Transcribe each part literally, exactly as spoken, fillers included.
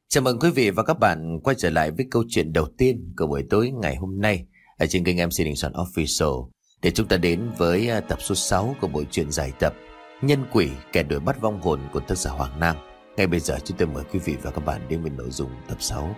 Chào mừng quý vị và các bạn quay trở lại với câu chuyện đầu tiên của buổi tối ngày hôm nay ở trên kênh em xê Đình Soạn Official, để chúng ta đến với tập số sáu của buổi truyện dài tập Nhân Quỷ Kẻ Đuổi Bắt Vong Hồn của tác giả Hoàng Nam. Ngay bây giờ chúng tôi mời quý vị và các bạn đến với nội dung tập sáu.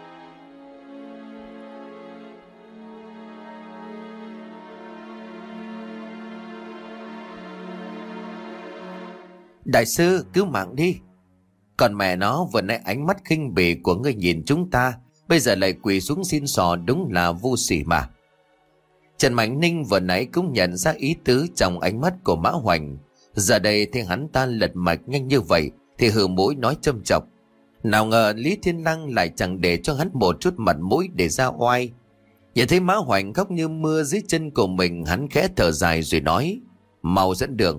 Đại sư, cứu mạng đi! Còn mẹ nó, vừa nãy ánh mắt khinh bỉ của ngươi nhìn chúng ta, bây giờ lại quỳ xuống xin xỏ, đúng là vô sỉ mà. Trần Mạnh Ninh vừa nãy cũng nhận ra ý tứ trong ánh mắt của Mã Hoành. Giờ đây thấy hắn ta lật mạch nhanh như vậy thì hừ mũi nói châm chọc. Nào ngờ Lý Thiên Lăng lại chẳng để cho hắn một chút mặt mũi để ra oai. Nhìn thấy Mã Hoành khóc như mưa dưới chân của mình, hắn khẽ thở dài rồi nói: mau dẫn đường.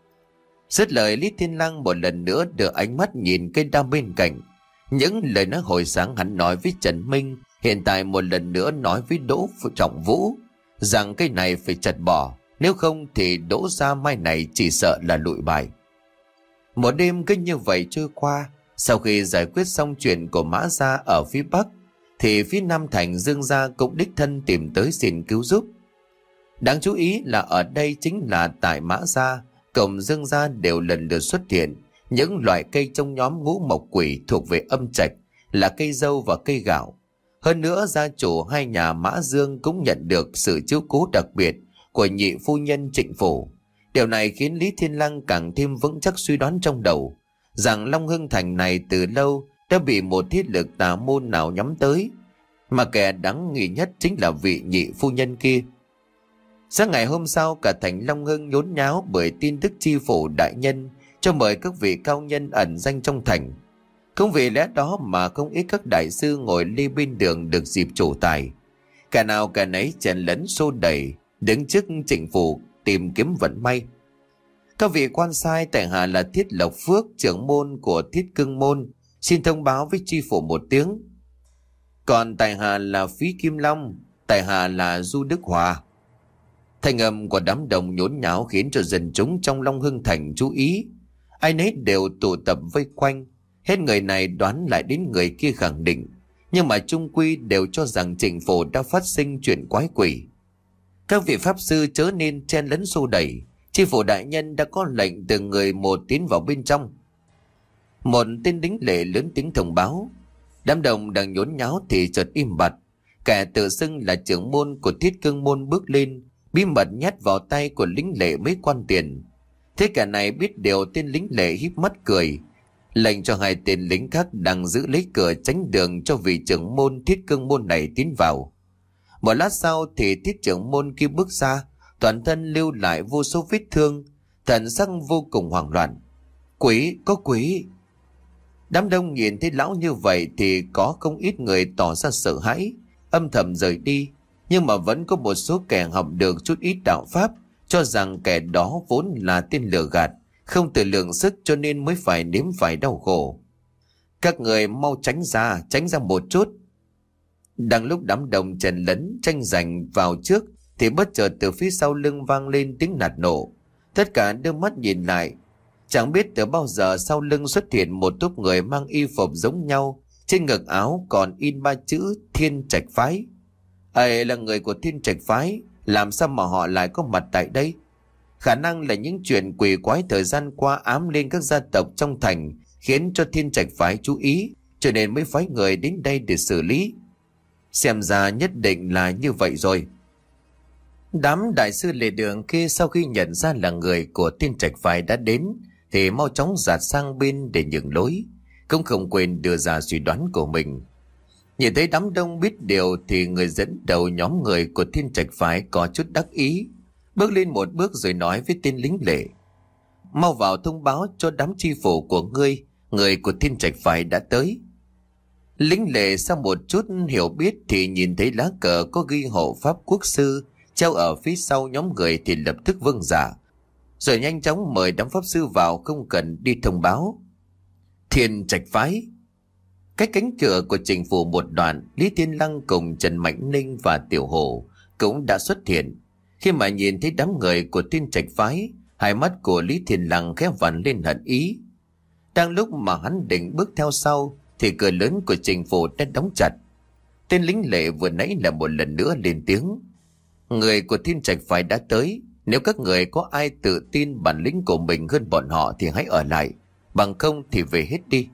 Dứt lời, Lý Thiên Lăng một lần nữa đưa ánh mắt nhìn cây đao bên cạnh. Những lời nói hồi sáng hắn nói với Trần Minh, hiện tại một lần nữa nói với Đỗ Trọng Vũ rằng cây này phải chặt bỏ, nếu không thì Đỗ gia mai này chỉ sợ là lụi bại. Một đêm cứ như vậy trôi qua. Sau khi giải quyết xong chuyện của Mã gia ở phía Bắc, thì phía Nam thành Dương gia cũng đích thân tìm tới xin cứu giúp. Đáng chú ý là ở đây chính là tại Mã gia, cổng Dương gia đều lần lượt xuất hiện những loại cây trong nhóm ngũ mộc quỷ thuộc về âm trạch, là cây dâu và cây gạo. Hơn nữa, gia chủ hai nhà Mã Dương cũng nhận được sự chiếu cố đặc biệt của nhị phu nhân Trịnh Phủ. Điều này khiến Lý Thiên Lăng càng thêm vững chắc suy đoán trong đầu rằng Long Hưng Thành này từ lâu đã bị một thiết lực tà môn nào nhắm tới, mà kẻ đáng nghi nhất chính là vị nhị phu nhân kia. Sáng ngày hôm sau, cả thành Long Hưng nhốn nháo bởi tin tức chi phủ đại nhân cho mời các vị cao nhân ẩn danh trong thành. Cũng vì lẽ đó mà không ít các đại sư ngồi ly bên đường được dịp trổ tài. Cả nào cả nấy chen lấn xô đẩy, đứng trước Trịnh phủ tìm kiếm vận may. Các vị quan sai tại hạ là Thiết Lộc Phước, trưởng môn của Thiết Cương môn, xin thông báo với tri phủ một tiếng. Còn tại hạ là Phí Kim Long, tại hạ là Du Đức Hòa. Thanh âm của đám đông nhốn nháo khiến cho dân chúng trong Long Hưng Thành chú ý. Ai nấy đều tụ tập vây quanh, hết người này đoán lại đến người kia khẳng định, nhưng mà chung quy đều cho rằng Trịnh phủ đã phát sinh chuyện quái quỷ. Các vị pháp sư chớ nên chen lấn xô đẩy, tri phủ đại nhân đã có lệnh từ người một tiến vào bên trong. Một tên đính lệ lớn tiếng thông báo. Đám đông đang nhốn nháo thì chợt im bặt. Kẻ tự xưng là trưởng môn của Thiết Cương môn bước lên, bí mật nhét vào tay của lính lệ mấy quan tiền. Thế cả này biết điều, tên lính lệ híp mắt cười, lệnh cho hai tên lính khác đang giữ lấy cửa tránh đường cho vị trưởng môn Thiết Cương môn này tiến vào. Một lát sau thì thiết trưởng môn kia bước ra, toàn thân lưu lại vô số vết thương, thần sắc vô cùng hoảng loạn. Quỷ, có quỷ! Đám đông nhìn thấy lão như vậy thì có không ít người tỏ ra sợ hãi, âm thầm rời đi. Nhưng mà vẫn có một số kẻ học được chút ít đạo pháp cho rằng kẻ đó vốn là tên lừa gạt, không tự lượng sức cho nên mới phải nếm phải đau khổ. Các người mau tránh ra, tránh ra một chút. Đang lúc đám đông chen lấn tranh giành vào trước thì bất chợt từ phía sau lưng vang lên tiếng nạt nổ. Tất cả đưa mắt nhìn lại, chẳng biết từ bao giờ sau lưng xuất hiện một tốp người mang y phục giống nhau, trên ngực áo còn in ba chữ Thiên Trạch Phái. Ấy là người của Thiên Trạch Phái, làm sao mà họ lại có mặt tại đây? Khả năng là những chuyện quỷ quái thời gian qua ám lên các gia tộc trong thành khiến cho Thiên Trạch Phái chú ý, cho nên mới phái người đến đây để xử lý. Xem ra nhất định là như vậy rồi. Đám đại sư lề đường kia sau khi nhận ra là người của Thiên Trạch Phái đã đến thì mau chóng dạt sang bên để nhường lối, cũng không quên đưa ra suy đoán của mình. Nhìn thấy đám đông biết điều thì người dẫn đầu nhóm người của Thiên Trạch Phái có chút đắc ý, bước lên một bước rồi nói với tên lính lệ: mau vào thông báo cho đám tri phủ của ngươi, người của Thiên Trạch Phái đã tới. Lính lệ sau một chút hiểu biết thì nhìn thấy lá cờ có ghi hộ pháp quốc sư treo ở phía sau nhóm người thì lập tức vâng dạ, rồi nhanh chóng mời đám pháp sư vào, không cần đi thông báo. Thiên Trạch Phái. Cách cánh cửa của Trịnh phủ một đoạn, Lý Thiên Lăng cùng Trần Mạnh Ninh và Tiểu Hổ cũng đã xuất hiện. Khi mà nhìn thấy đám người của Thiên Trạch Phái, hai mắt của Lý Thiên Lăng khẽ vằn lên hận ý. Đang lúc mà hắn định bước theo sau thì cửa lớn của Trình phủ đã đóng chặt. Tên lính lệ vừa nãy là một lần nữa lên tiếng: người của Thiên Trạch phái đã tới. Nếu các người có ai tự tin bản lĩnh của mình hơn bọn họ thì hãy ở lại, bằng không thì về hết đi.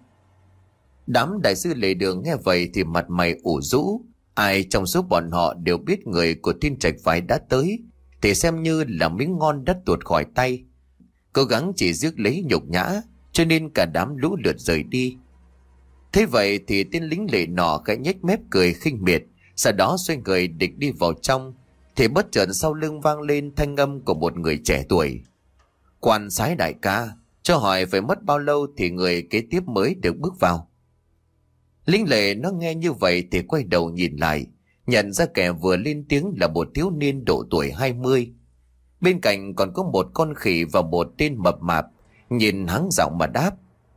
Đám đại sư lệ đường nghe vậy thì mặt mày ủ rũ. Ai trong số bọn họ đều biết người của Thiên Trạch phái đã tới thì xem như là miếng ngon đã tuột khỏi tay, cố gắng chỉ rước lấy nhục nhã, cho nên cả đám lũ lượt rời đi. Thế vậy thì tên lính lệ nọ khẽ nhếch mép cười khinh miệt, sau đó xoay người định đi vào trong thì bất chợt sau lưng vang lên thanh âm của một người trẻ tuổi: quan sái đại ca, cho hỏi phải mất bao lâu thì người kế tiếp mới được bước vào. Lính lệ nó nghe như vậy thì quay đầu nhìn lại, nhận ra kẻ vừa lên tiếng là một thiếu niên độ tuổi hai mươi. Bên cạnh còn có một con khỉ và một tên mập mạp, nhìn hắng giọng mà đáp: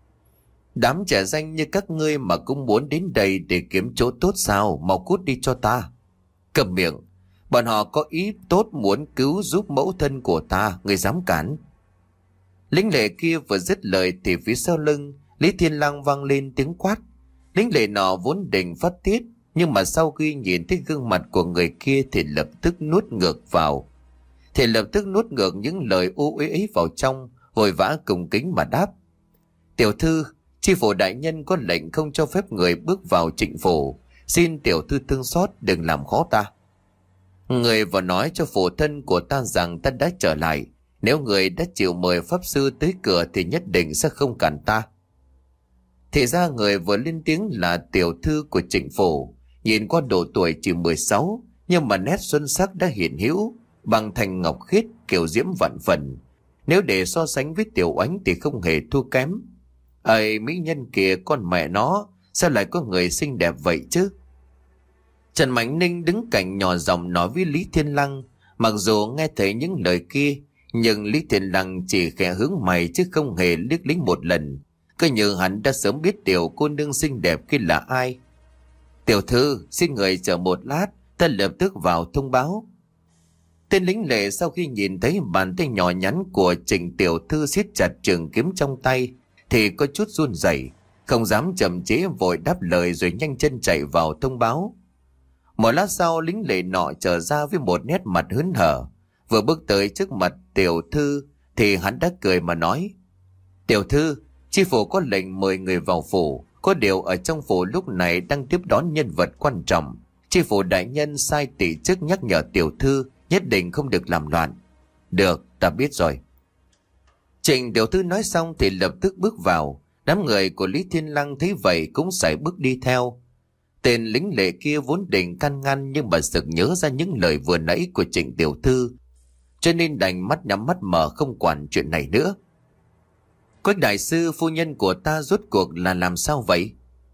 đám trẻ danh như các ngươi mà cũng muốn đến đây để kiếm chỗ tốt sao? Mau cút đi cho ta. Cầm miệng, bọn họ có ý tốt muốn cứu giúp mẫu thân của ta, ngươi dám cản? Lính lệ kia vừa dứt lời thì phía sau lưng Lý Thiên Lang vang lên tiếng quát. Lính lệ nọ vốn định phát tiết, nhưng mà sau khi nhìn thấy gương mặt của người kia thì lập tức nuốt ngược vào thì lập tức nuốt ngược những lời ô uế ấy vào trong, vội vã cùng kính mà đáp: tiểu thư, chi phủ đại nhân có lệnh không cho phép người bước vào Trịnh phủ, xin tiểu thư thương xót, đừng làm khó ta. Người vừa nói cho phụ thân của ta rằng ta đã trở lại, nếu người đã chịu mời pháp sư tới cửa thì nhất định sẽ không cản ta. Thì ra người vừa lên tiếng là tiểu thư của Trịnh phủ, nhìn qua độ tuổi chỉ mười sáu, nhưng mà nét xuân sắc đã hiện hữu, bằng thành ngọc khiết, kiểu diễm vạn phần. Nếu để so sánh với Tiểu Oánh thì không hề thua kém. Ây, mỹ nhân kìa, con mẹ nó, sao lại có người xinh đẹp vậy chứ? Trần Mạnh Ninh đứng cạnh nhỏ giọng nói với Lý Thiên Lăng. Mặc dù nghe thấy những lời kia, nhưng Lý Thiên Lăng chỉ khẽ hướng mày chứ không hề liếc lính một lần, cứ như hắn đã sớm biết tiểu cô nương xinh đẹp kia là ai. Tiểu thư, xin người chờ một lát, ta lập tức vào thông báo. Tên lính lệ sau khi nhìn thấy bàn tay nhỏ nhắn của Trịnh tiểu thư siết chặt trường kiếm trong tay thì có chút run rẩy, không dám chậm chế, vội đáp lời rồi nhanh chân chạy vào thông báo. Một lát sau, lính lệ nọ trở ra với một nét mặt hớn hở. Vừa bước tới trước mặt tiểu thư thì hắn đã cười mà nói: tiểu thư, chi phủ có lệnh mời người vào phủ, có điều ở trong phủ lúc này đang tiếp đón nhân vật quan trọng. Chi phủ đại nhân sai tỷ chức nhắc nhở tiểu thư nhất định không được làm loạn. Được, ta biết rồi. Trịnh tiểu thư nói xong thì lập tức bước vào. Đám người của Lý Thiên Lăng thấy vậy cũng sải bước đi theo. Tên lính lệ kia vốn định can ngăn, nhưng mà sực nhớ ra những lời vừa nãy của Trịnh tiểu thư, cho nên đành mắt nhắm mắt mở không quản chuyện này nữa. Quách đại sư, phu nhân của ta rốt cuộc là làm sao vậy?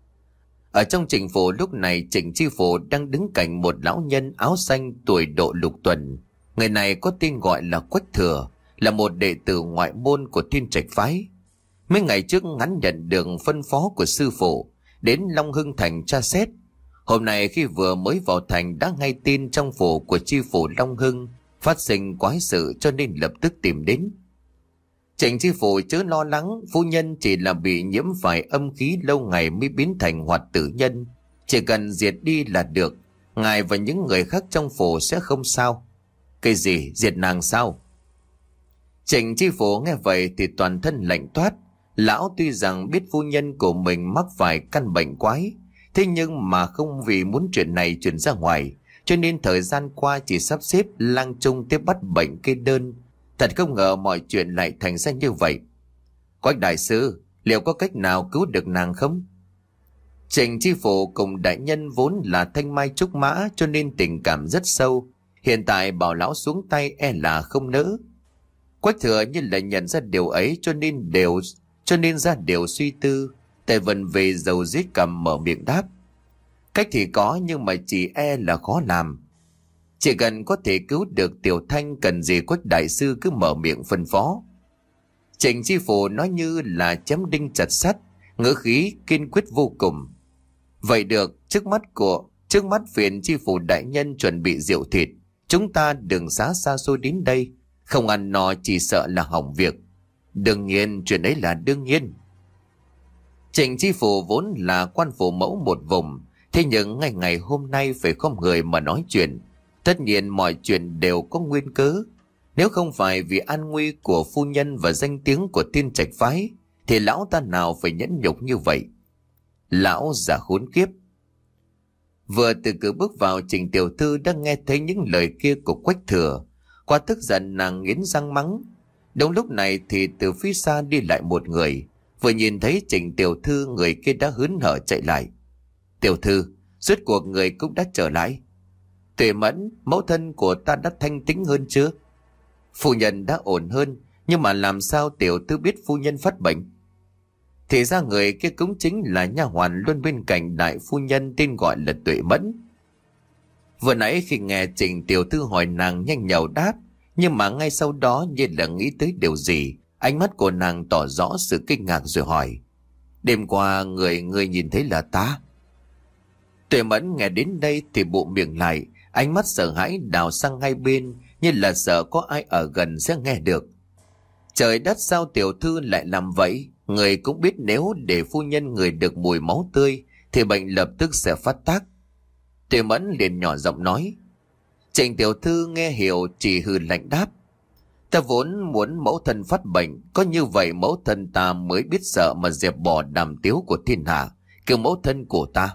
Ở trong Trịnh phủ lúc này, Trịnh chi phủ đang đứng cạnh một lão nhân áo xanh tuổi độ lục tuần. Người này có tên gọi là Quách Thừa, là một đệ tử ngoại môn của Thiên Trạch phái. Mấy ngày trước hắn nhận được phân phó của sư phụ đến Long Hưng thành tra xét. Hôm nay khi vừa mới vào thành đã nghe tin trong phủ của chi phủ Long Hưng phát sinh quái sự, cho nên lập tức tìm đến. Trịnh chi phủ chớ lo lắng, phu nhân chỉ là bị nhiễm phải âm khí lâu ngày mới biến thành hoạt tử nhân, chỉ cần diệt đi là được, ngài và những người khác trong phủ sẽ không sao. Cái gì, diệt nàng sao? Trịnh chi phủ nghe vậy thì toàn thân lạnh toát. Lão tuy rằng biết phu nhân của mình mắc phải căn bệnh quái, thế nhưng mà không vì muốn chuyện này truyền ra ngoài, cho nên thời gian qua chỉ sắp xếp lang trung tiếp bắt bệnh kê đơn. Thật không ngờ mọi chuyện lại thành ra như vậy. Quách đại sư, liệu có cách nào cứu được nàng không? Trịnh chi phủ cùng đại nhân vốn là thanh mai trúc mã, cho nên tình cảm rất sâu. Hiện tại bảo lão xuống tay e là không nỡ. Quách Thừa như là nhận ra điều ấy, cho nên đều cho nên ra điều suy tư. Tề Vân về dầu giết cầm mở miệng đáp: cách thì có, nhưng mà chỉ e là khó làm. Chỉ cần có thể cứu được Tiểu Thanh, cần gì Quách đại sư cứ mở miệng phân phó. Trịnh chi phủ nói như là chém đinh chặt sắt, ngữ khí kiên quyết vô cùng. Vậy được, trước mắt của trước mắt phiền chi phủ đại nhân chuẩn bị rượu thịt. Chúng ta đường xá xa xôi đến đây, không ăn no chỉ sợ là hỏng việc. Đương nhiên, chuyện ấy là đương nhiên. Trịnh Chi Phủ vốn là quan phủ mẫu một vùng, thế nhưng ngày ngày hôm nay phải không người mà nói chuyện. Tất nhiên mọi chuyện đều có nguyên cớ. Nếu không phải vì an nguy của phu nhân và danh tiếng của Thiên Trạch phái, thì lão ta nào phải nhẫn nhục như vậy. Lão già khốn kiếp. Vừa từ cửa bước vào, Trịnh tiểu thư đã nghe thấy những lời kia của Quách Thừa. Qua tức giận, nàng nghiến răng mắng. Đúng lúc này thì từ phía xa đi lại một người. Vừa nhìn thấy Trịnh tiểu thư, người kia đã hớn hở chạy lại. Tiểu thư, rốt cuộc người cũng đã trở lại. Tuệ Mẫn, mẫu thân của ta đã thanh tĩnh hơn chưa? Phu nhân đã ổn hơn, nhưng mà làm sao tiểu thư biết phu nhân phát bệnh? Thì ra người kia cũng chính là nha hoàn luôn bên cạnh đại phu nhân, tên gọi là Tuệ Mẫn. Vừa nãy khi nghe Trịnh tiểu thư hỏi, nàng nhanh nhảu đáp, nhưng mà ngay sau đó như là nghĩ tới điều gì, ánh mắt của nàng tỏ rõ sự kinh ngạc rồi hỏi. Đêm qua người người nhìn thấy là ta? Tuệ Mẫn nghe đến đây thì bụm miệng lại, ánh mắt sợ hãi đảo sang hai bên, như là sợ có ai ở gần sẽ nghe được. Trời đất, sao tiểu thư lại làm vậy? Người cũng biết nếu để phu nhân người được mùi máu tươi thì bệnh lập tức sẽ phát tác. Tuệ Mẫn liền nhỏ giọng nói. Trịnh tiểu thư nghe hiểu chỉ hừ lạnh đáp. Ta vốn muốn mẫu thân phát bệnh, có như vậy mẫu thân ta mới biết sợ mà dẹp bỏ đàm tiếu của thiên hạ, kêu mẫu thân của ta.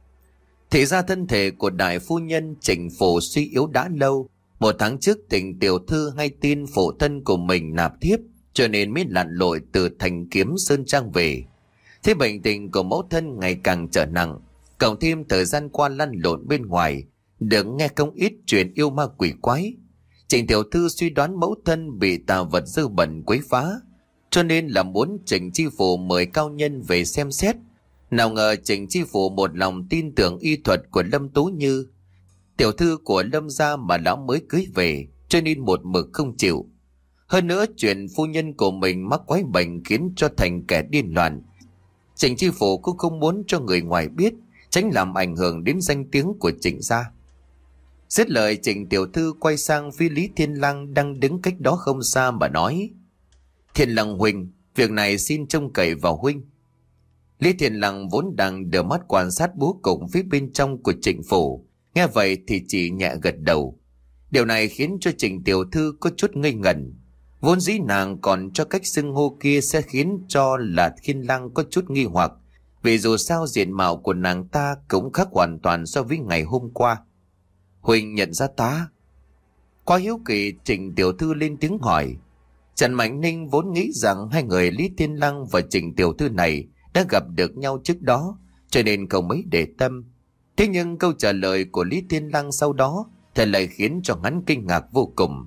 Thì ra thân thể của đại phu nhân Trịnh Phủ suy yếu đã lâu. Một tháng trước Trịnh tiểu thư hay tin phụ thân của mình nạp thiếp, cho nên mới lặn lội từ thành Kiếm Sơn Trang về. Thế bệnh tình của mẫu thân ngày càng trở nặng, cộng thêm thời gian qua lăn lộn bên ngoài, được nghe không ít chuyện yêu ma quỷ quái. Trịnh tiểu thư suy đoán mẫu thân bị tà vật dơ bẩn quấy phá, cho nên là muốn Trịnh Chi Phủ mời cao nhân về xem xét. Nào ngờ Trịnh Chi Phủ một lòng tin tưởng y thuật của Lâm Tú Như, tiểu thư của Lâm gia mà lão mới cưới về, cho nên một mực không chịu. Hơn nữa chuyện phu nhân của mình mắc quái bệnh khiến cho thành kẻ điên loạn. Trịnh Chi Phủ cũng không muốn cho người ngoài biết, tránh làm ảnh hưởng đến danh tiếng của Trịnh gia. Dứt lời, Trịnh tiểu thư quay sang phía Lý Thiên Lăng đang đứng cách đó không xa mà nói. Thiên Lăng huynh, việc này xin trông cậy vào huynh. Lý Thiên Lăng vốn đang đưa mắt quan sát bố cục phía bên trong của Trịnh phủ, nghe vậy thì chỉ nhẹ gật đầu. Điều này khiến cho Trịnh tiểu thư có chút ngây ngẩn. Vốn dĩ nàng còn cho cách xưng hô kia sẽ khiến cho là Thiên Lăng có chút nghi hoặc, vì dù sao diện mạo của nàng ta cũng khác hoàn toàn so với ngày hôm qua. Huynh nhận ra ta? Qua hiếu kỳ, Trịnh tiểu thư lên tiếng hỏi. Trần Mạnh Ninh vốn nghĩ rằng hai người Lý Thiên Lăng và Trịnh tiểu thư này đã gặp được nhau trước đó, cho nên không mấy để tâm. Thế nhưng câu trả lời của Lý Thiên Lăng sau đó thì lại khiến cho hắn kinh ngạc vô cùng.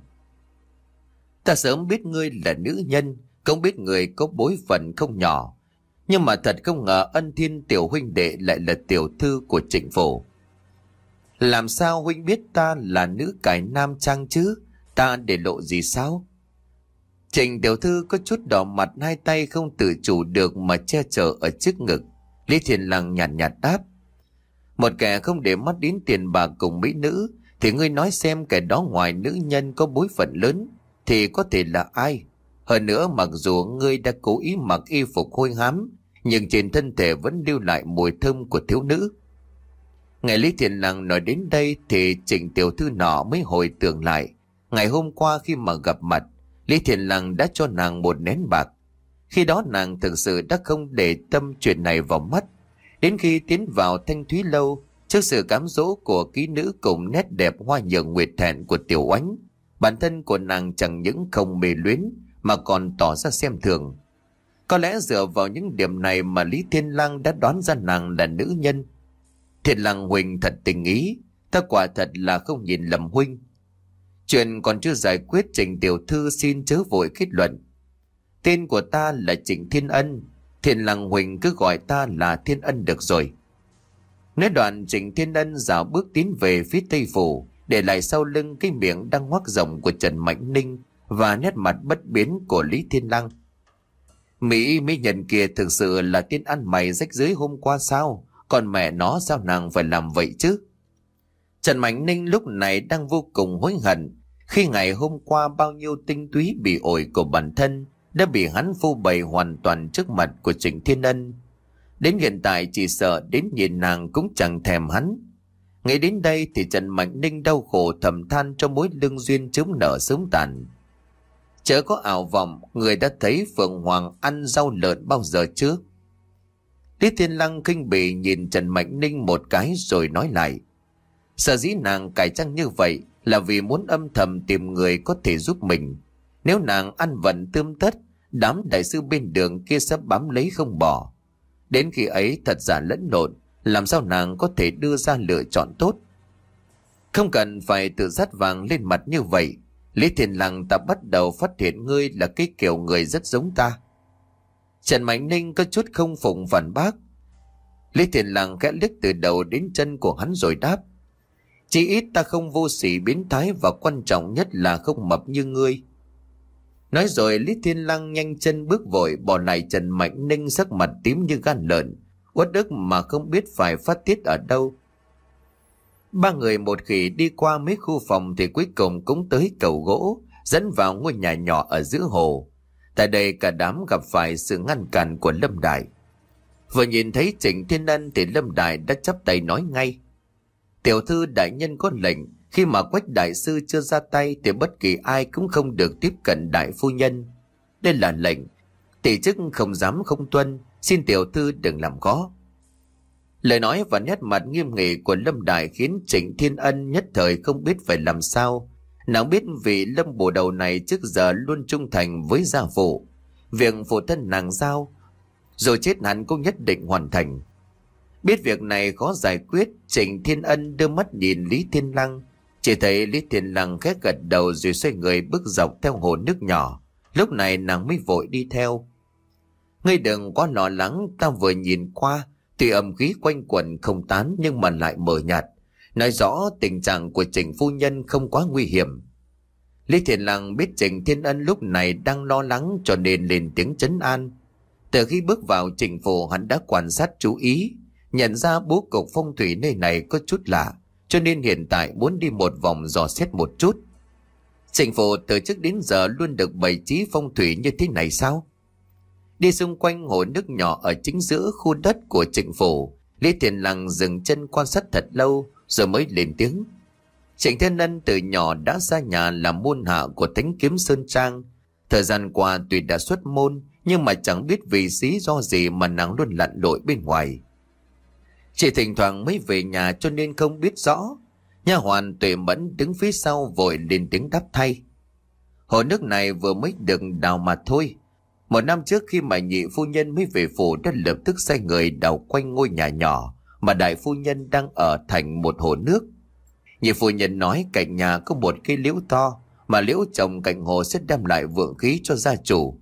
Ta sớm biết ngươi là nữ nhân, cũng biết người có bối phận không nhỏ, nhưng mà thật không ngờ Ân Thiên tiểu huynh đệ lại là tiểu thư của Trịnh phủ. Làm sao huynh biết ta là nữ cải nam trang chứ? Ta để lộ gì sao? Trịnh tiểu thư có chút đỏ mặt, hai tay không tự chủ được mà che chở ở trước ngực. Lý Thiên Lăng nhàn nhạt, nhạt đáp. Một kẻ không để mắt đến tiền bạc cùng mỹ nữ, thì ngươi nói xem kẻ đó ngoài nữ nhân có bối phận lớn thì có thể là ai? Hơn nữa, mặc dù ngươi đã cố ý mặc y phục hôi hám, nhưng trên thân thể vẫn lưu lại mùi thơm của thiếu nữ. Ngày Lý Thiên Lăng nói đến đây thì Trịnh tiểu thư nọ mới hồi tưởng lại. Ngày hôm qua khi mà gặp mặt, Lý Thiên Lăng đã cho nàng một nén bạc. Khi đó nàng thực sự đã không để tâm chuyện này vào mắt. Đến khi tiến vào Thanh Thúy Lâu, trước sự cám dỗ của kỹ nữ cùng nét đẹp hoa nhường nguyệt thẹn của Tiểu Oánh, bản thân của nàng chẳng những không mê luyến mà còn tỏ ra xem thường. Có lẽ dựa vào những điểm này mà Lý Thiên Lăng đã đoán ra nàng là nữ nhân. Thiên Lăng huynh thật tình ý, ta quả thật là không nhìn lầm huynh. Chuyện còn chưa giải quyết, Trịnh tiểu thư xin chớ vội kết luận. Tên của ta là Trịnh Thiên Ân, Thiên Lăng huynh cứ gọi ta là Thiên Ân được rồi. Nói đoạn, Trịnh Thiên Ân dạo bước tiến về phía Tây phủ, để lại sau lưng cái miệng đang ngoác rộng của Trần Mạnh Ninh và nét mặt bất biến của Lý Thiên Lăng. Mỹ mỹ nhân kia thực sự là tên ăn mày rách rưới hôm qua sao? Còn mẹ nó sao nàng phải làm vậy chứ? Trần Mạnh Ninh lúc này đang vô cùng hối hận khi ngày hôm qua bao nhiêu tinh túy bị ổi của bản thân đã bị hắn phô bày hoàn toàn trước mặt của Trịnh Thiên Ân. Đến hiện tại chỉ sợ đến nhìn nàng cũng chẳng thèm hắn. Ngay đến đây thì Trần Mạnh Ninh đau khổ thầm than cho mối lương duyên chớm nở sớm tàn. Chớ có ảo vọng người đã thấy Phượng Hoàng ăn rau lợn bao giờ chưa? Lý Thiên Lăng khinh bỉ nhìn Trần Mạnh Ninh một cái rồi nói lại. Sở dĩ nàng cải trang như vậy là vì muốn âm thầm tìm người có thể giúp mình. Nếu nàng ăn vận tươm tất, đám đại sư bên đường kia sẽ bám lấy không bỏ. Đến khi ấy thật giả lẫn lộn, làm sao nàng có thể đưa ra lựa chọn tốt? Không cần phải tự dắt vàng lên mặt như vậy. Lý Thiên Lăng, ta bắt đầu phát hiện ngươi là cái kiểu người rất giống ta. Trần Mạnh Ninh có chút không phụng phản bác. Lý Thiên Lăng khẽ liếc từ đầu đến chân của hắn rồi đáp. Chỉ ít ta không vô sỉ biến thái, và quan trọng nhất là không mập như ngươi. Nói rồi Lý Thiên Lăng nhanh chân bước vội bỏ lại Trần Mạnh Ninh sắc mặt tím như gan lợn, uất ức mà không biết phải phát tiết ở đâu. Ba người một khỉ đi qua mấy khu phòng thì cuối cùng cũng tới cầu gỗ dẫn vào ngôi nhà nhỏ ở giữa hồ. Tại đây cả đám gặp phải sự ngăn cản của Lâm Đại. Vừa nhìn thấy Trịnh Thiên Ân thì Lâm Đại đã chắp tay nói ngay. Tiểu thư đại nhân có lệnh, khi mà Quách đại sư chưa ra tay thì bất kỳ ai cũng không được tiếp cận đại phu nhân. Đây là lệnh, tỷ chức không dám không tuân, xin tiểu thư đừng làm khó. Lời nói và nét mặt nghiêm nghị của Lâm Đại khiến Trịnh Thiên Ân nhất thời không biết phải làm sao. Nàng biết vị Lâm bổ đầu này trước giờ luôn trung thành với gia phụ. Việc phụ thân nàng giao, rồi chết hắn cũng nhất định hoàn thành. Biết việc này khó giải quyết, Trịnh Thiên Ân đưa mắt nhìn Lý Thiên Lăng. Chỉ thấy Lý Thiên Lăng khẽ gật đầu rồi xoay người bước dọc theo hồ nước nhỏ. Lúc này nàng mới vội đi theo. Ngươi đừng quá lo lắng, ta vừa nhìn qua, tuy âm khí quanh quẩn không tán nhưng mà lại mờ nhạt, nói rõ tình trạng của Trịnh phu nhân không quá nguy hiểm. Lý Thiên Lăng biết Trịnh Thiên Ân lúc này đang lo lắng cho nên lên tiếng trấn an. Từ khi bước vào Trịnh phủ, hắn đã quan sát chú ý, nhận ra bố cục phong thủy nơi này có chút lạ, cho nên hiện tại muốn đi một vòng dò xét một chút. Trịnh phủ từ trước đến giờ luôn được bày trí phong thủy như thế này sao? Đi xung quanh hồ nước nhỏ ở chính giữa khu đất của Trịnh phủ, Lý Thiên Lăng dừng chân quan sát thật lâu rồi mới lên tiếng. Trịnh Thiên Ân từ nhỏ đã ra nhà làm môn hạ của Thánh Kiếm Sơn Trang. Thời gian qua tuy đã xuất môn, nhưng mà chẳng biết vì lý do gì mà nàng luôn lặn lội bên ngoài. Chỉ thỉnh thoảng mới về nhà cho nên không biết rõ. Nha hoàn Tuệ Mẫn đứng phía sau vội lên tiếng đáp thay. Hồ nước này vừa mới được đào mà thôi. Một năm trước khi mà nhị phu nhân mới về phủ đã lập tức sai người đào quanh ngôi nhà nhỏ mà đại phu nhân đang ở thành một hồ nước. Nhị phu nhân nói cạnh nhà có một cây liễu to, mà liễu trồng cạnh hồ sẽ đem lại vượng khí cho gia chủ.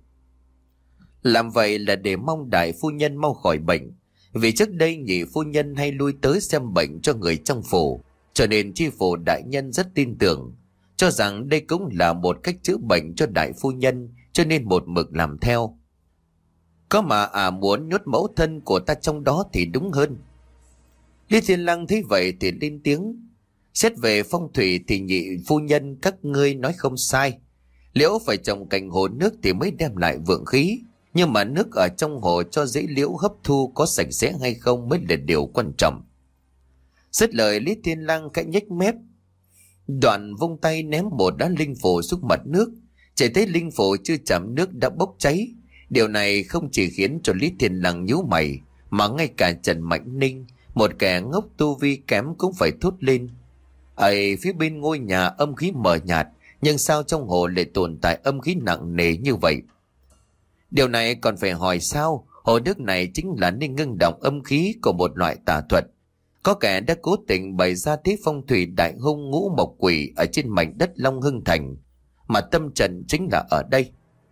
Làm vậy là để mong đại phu nhân mau khỏi bệnh, vì trước đây nhị phu nhân hay lui tới xem bệnh cho người trong phủ, cho nên chi phủ đại nhân rất tin tưởng, cho rằng đây cũng là một cách chữa bệnh cho đại phu nhân, cho nên một mực làm theo. Có mà à muốn nhốt mẫu thân của ta trong đó thì đúng hơn. Lý Thiên Lăng thấy vậy thì lên tiếng. Xét về phong thủy thì nhị phu nhân các ngươi nói không sai. Liễu phải trồng cạnh hồ nước thì mới đem lại vượng khí, nhưng mà nước ở trong hồ cho dễ liễu hấp thu có sạch sẽ hay không mới là điều quan trọng. Dứt lời Lý Thiên Lăng khẽ nhếch mép, đoạn vung tay ném một đá linh phù xuống mặt nước. Chỉ thấy linh phù chưa chạm nước đã bốc cháy. Điều này không chỉ khiến cho Lý Thiên Lăng nhíu mày, mà ngay cả Trần Mạnh Ninh, một kẻ ngốc tu vi kém, cũng phải thốt lên. Ấy, phía bên ngôi nhà âm khí mờ nhạt, nhưng sao trong hồ lại tồn tại âm khí nặng nề như vậy? Điều này còn phải hỏi sao? Hồ nước này chính là nơi ngưng động âm khí của một loại tà thuật. Có kẻ đã cố tình bày ra thế phong thủy đại hung ngũ mộc quỷ ở trên mảnh đất Long Hưng Thành, mà tâm trận chính là ở đây.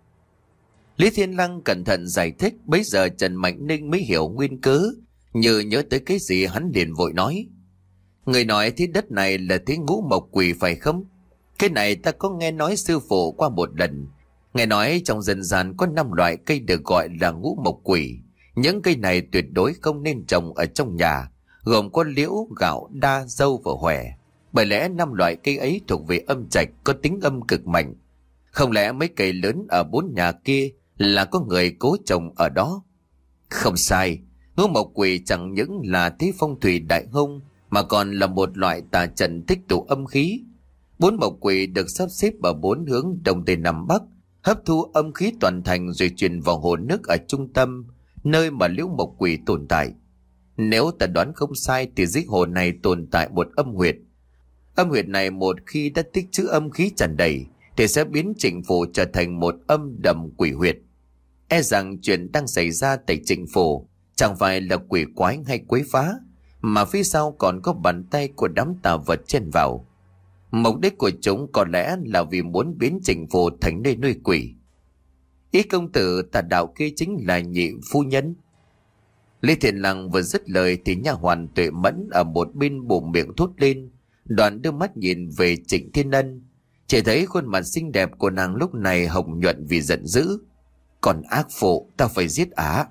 Lý Thiên Lăng cẩn thận giải thích, bấy giờ Trần Mạnh Ninh mới hiểu nguyên cớ, như nhớ tới cái gì hắn liền vội nói. Người nói thế đất này là thế ngũ mộc quỷ phải không? Cái này ta có nghe nói sư phụ qua một lần. Nghe nói trong dân gian có năm loại cây được gọi là ngũ mộc quỷ. Những cây này tuyệt đối không nên trồng ở trong nhà, gồm có liễu, gạo, đa, dâu và hòe. Bởi lẽ năm loại cây ấy thuộc về âm trạch, có tính âm cực mạnh. Không lẽ mấy cây lớn ở bốn nhà kia là có người cố trồng ở đó? Không sai, Ngũ mộc quỷ chẳng những là thế phong thủy đại hung mà còn là một loại tà trận tích tụ âm khí. Bốn mộc quỷ được sắp xếp ở bốn hướng đông tây nam bắc, hấp thu âm khí toàn thành rồi truyền vào hồ nước ở trung tâm, nơi mà liễu mộc quỷ tồn tại. Nếu ta đoán không sai thì dưới hồ này tồn tại một âm huyệt. Âm huyệt này một khi đã tích trữ âm khí tràn đầy thì sẽ biến Trịnh Phủ trở thành một âm đầm quỷ huyệt. E rằng chuyện đang xảy ra tại Trịnh Phủ chẳng phải là quỷ quái hay quấy phá, mà phía sau còn có bàn tay của đám tà vật chen vào. Mục đích của chúng có lẽ là vì muốn biến Trịnh Phủ thành nơi nuôi quỷ. Ý công tử tà đạo kia chính là nhị phu nhân. Lý Thiện Lăng vừa dứt lời thì nha hoàn Tuệ Mẫn ở một bên bụng miệng thốt lên, đoạn đưa mắt nhìn về Trịnh Thiên Ân. Chỉ thấy khuôn mặt xinh đẹp của nàng lúc này hồng nhuận vì giận dữ. Còn ác phụ, ta phải giết ả.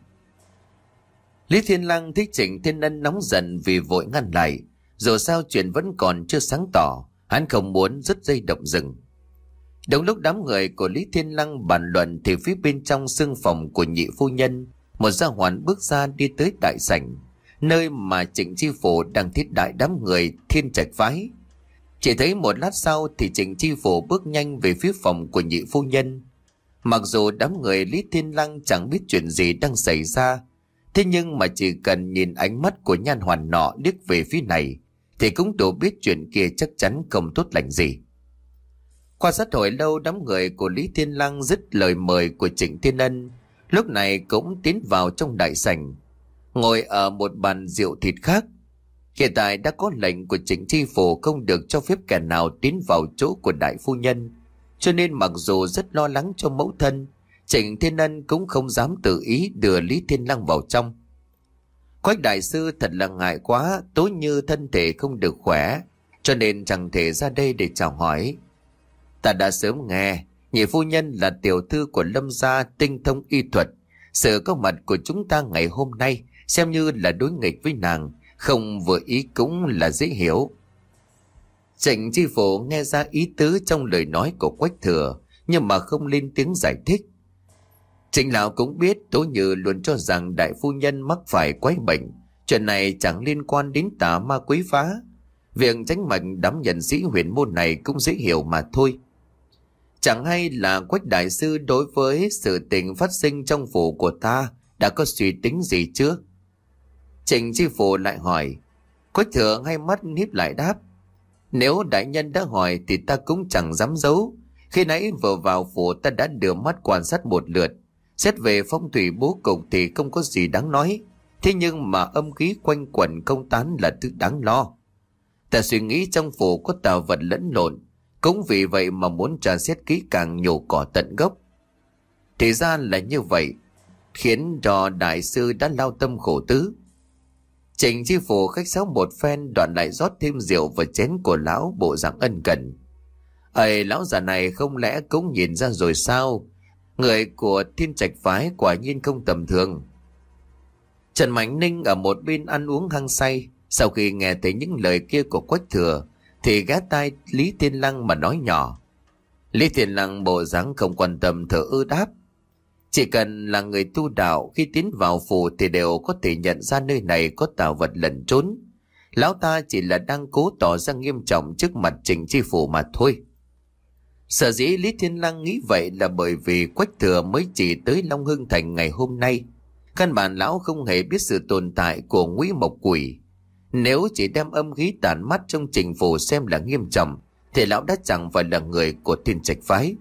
Lý Thiên Lăng thấy Trịnh Thiên Ân nóng giận vì vội ngăn lại. Dù sao chuyện vẫn còn chưa sáng tỏ, hắn không muốn dứt dây động rừng. Đúng lúc đám người của Lý Thiên Lăng bàn luận thì phía bên trong sương phòng của nhị phu nhân, một gia hoàn bước ra đi tới đại sảnh, nơi mà Trịnh Chi Phủ đang thiết đãi đám người Thiên Trạch phái. Chỉ thấy một lát sau thì Trịnh Chi Phủ bước nhanh về phía phòng của nhị phu nhân. Mặc dù đám người Lý Thiên Lăng chẳng biết chuyện gì đang xảy ra, thế nhưng mà chỉ cần nhìn ánh mắt của nhan hoàn nọ liếc về phía này thì cũng đủ biết chuyện kia chắc chắn không tốt lành gì. Qua rất hồi lâu, đám người của Lý Thiên Lăng dứt lời mời của Trịnh Thiên Ân, lúc này cũng tiến vào trong đại sảnh, ngồi ở một bàn rượu thịt khác. Hiện tại đã có lệnh của Trịnh Chi Phủ không được cho phép kẻ nào tiến vào chỗ của đại phu nhân, cho nên mặc dù rất lo lắng cho mẫu thân, Trịnh Thiên Ân cũng không dám tự ý đưa Lý Thiên Lăng vào trong. Quách đại sư thật là ngại quá, tối như thân thể không được khỏe, cho nên chẳng thể ra đây để chào hỏi. Ta đã sớm nghe, nhị phu nhân là tiểu thư của Lâm gia tinh thông y thuật. Sự có mặt của chúng ta ngày hôm nay xem như là đối nghịch với nàng, không vừa ý cũng là dễ hiểu. Trịnh Chi Phủ nghe ra ý tứ trong lời nói của Quách Thừa, nhưng mà không lên tiếng giải thích. Trịnh lão cũng biết Tố Như luôn cho rằng đại phu nhân mắc phải quái bệnh, chuyện này chẳng liên quan đến tà ma quấy phá. Việc tránh mạch đám nhân sĩ huyền môn này cũng dễ hiểu mà thôi. Chẳng hay là Quách đại sư đối với sự tình phát sinh trong phủ của ta đã có suy tính gì chưa? Trịnh Chi Phủ lại hỏi. Quách Thừa hai mắt híp lại đáp. Nếu đại nhân đã hỏi thì ta cũng chẳng dám giấu. Khi nãy vừa vào phủ ta đã đưa mắt quan sát một lượt. Xét về phong thủy bố cục thì không có gì đáng nói. Thế nhưng mà âm khí quanh quẩn công tán là thứ đáng lo. Ta suy nghĩ trong phủ có tà vật lẫn lộn, cũng vì vậy mà muốn tra xét kỹ càng nhổ cỏ tận gốc. Thì ra là như vậy, khiến cho đại sư đã lao tâm khổ tứ. Trịnh Chi Phủ khách sáo một phen, đoạn lại rót thêm rượu vào chén của lão, bộ dạng ân cần. Ây, lão già này không lẽ cũng nhìn ra rồi sao? Người của Thiên Trạch phái quả nhiên không tầm thường. Trần Mạnh Ninh ở một bên ăn uống hăng say, sau khi nghe thấy những lời kia của Quách Thừa thì ghé tai Lý Thiên Lăng mà nói nhỏ. Lý Thiên Lăng bộ dáng không quan tâm thở ư đáp. Chỉ cần là người tu đạo, khi tiến vào phủ thì đều có thể nhận ra nơi này có tà vật lẩn trốn. Lão ta chỉ là đang cố tỏ ra nghiêm trọng trước mặt Trịnh Chi Phủ mà thôi. Sở dĩ Lý Thiên Lăng nghĩ vậy là bởi vì Quách Thừa mới chỉ tới Long Hưng Thành ngày hôm nay. Căn bản lão không hề biết sự tồn tại của ngũy mộc quỷ. Nếu chỉ đem âm khí tản mắt trong Trịnh Phủ xem là nghiêm trọng thì lão đã chẳng phải là người của Thiên Trạch phái.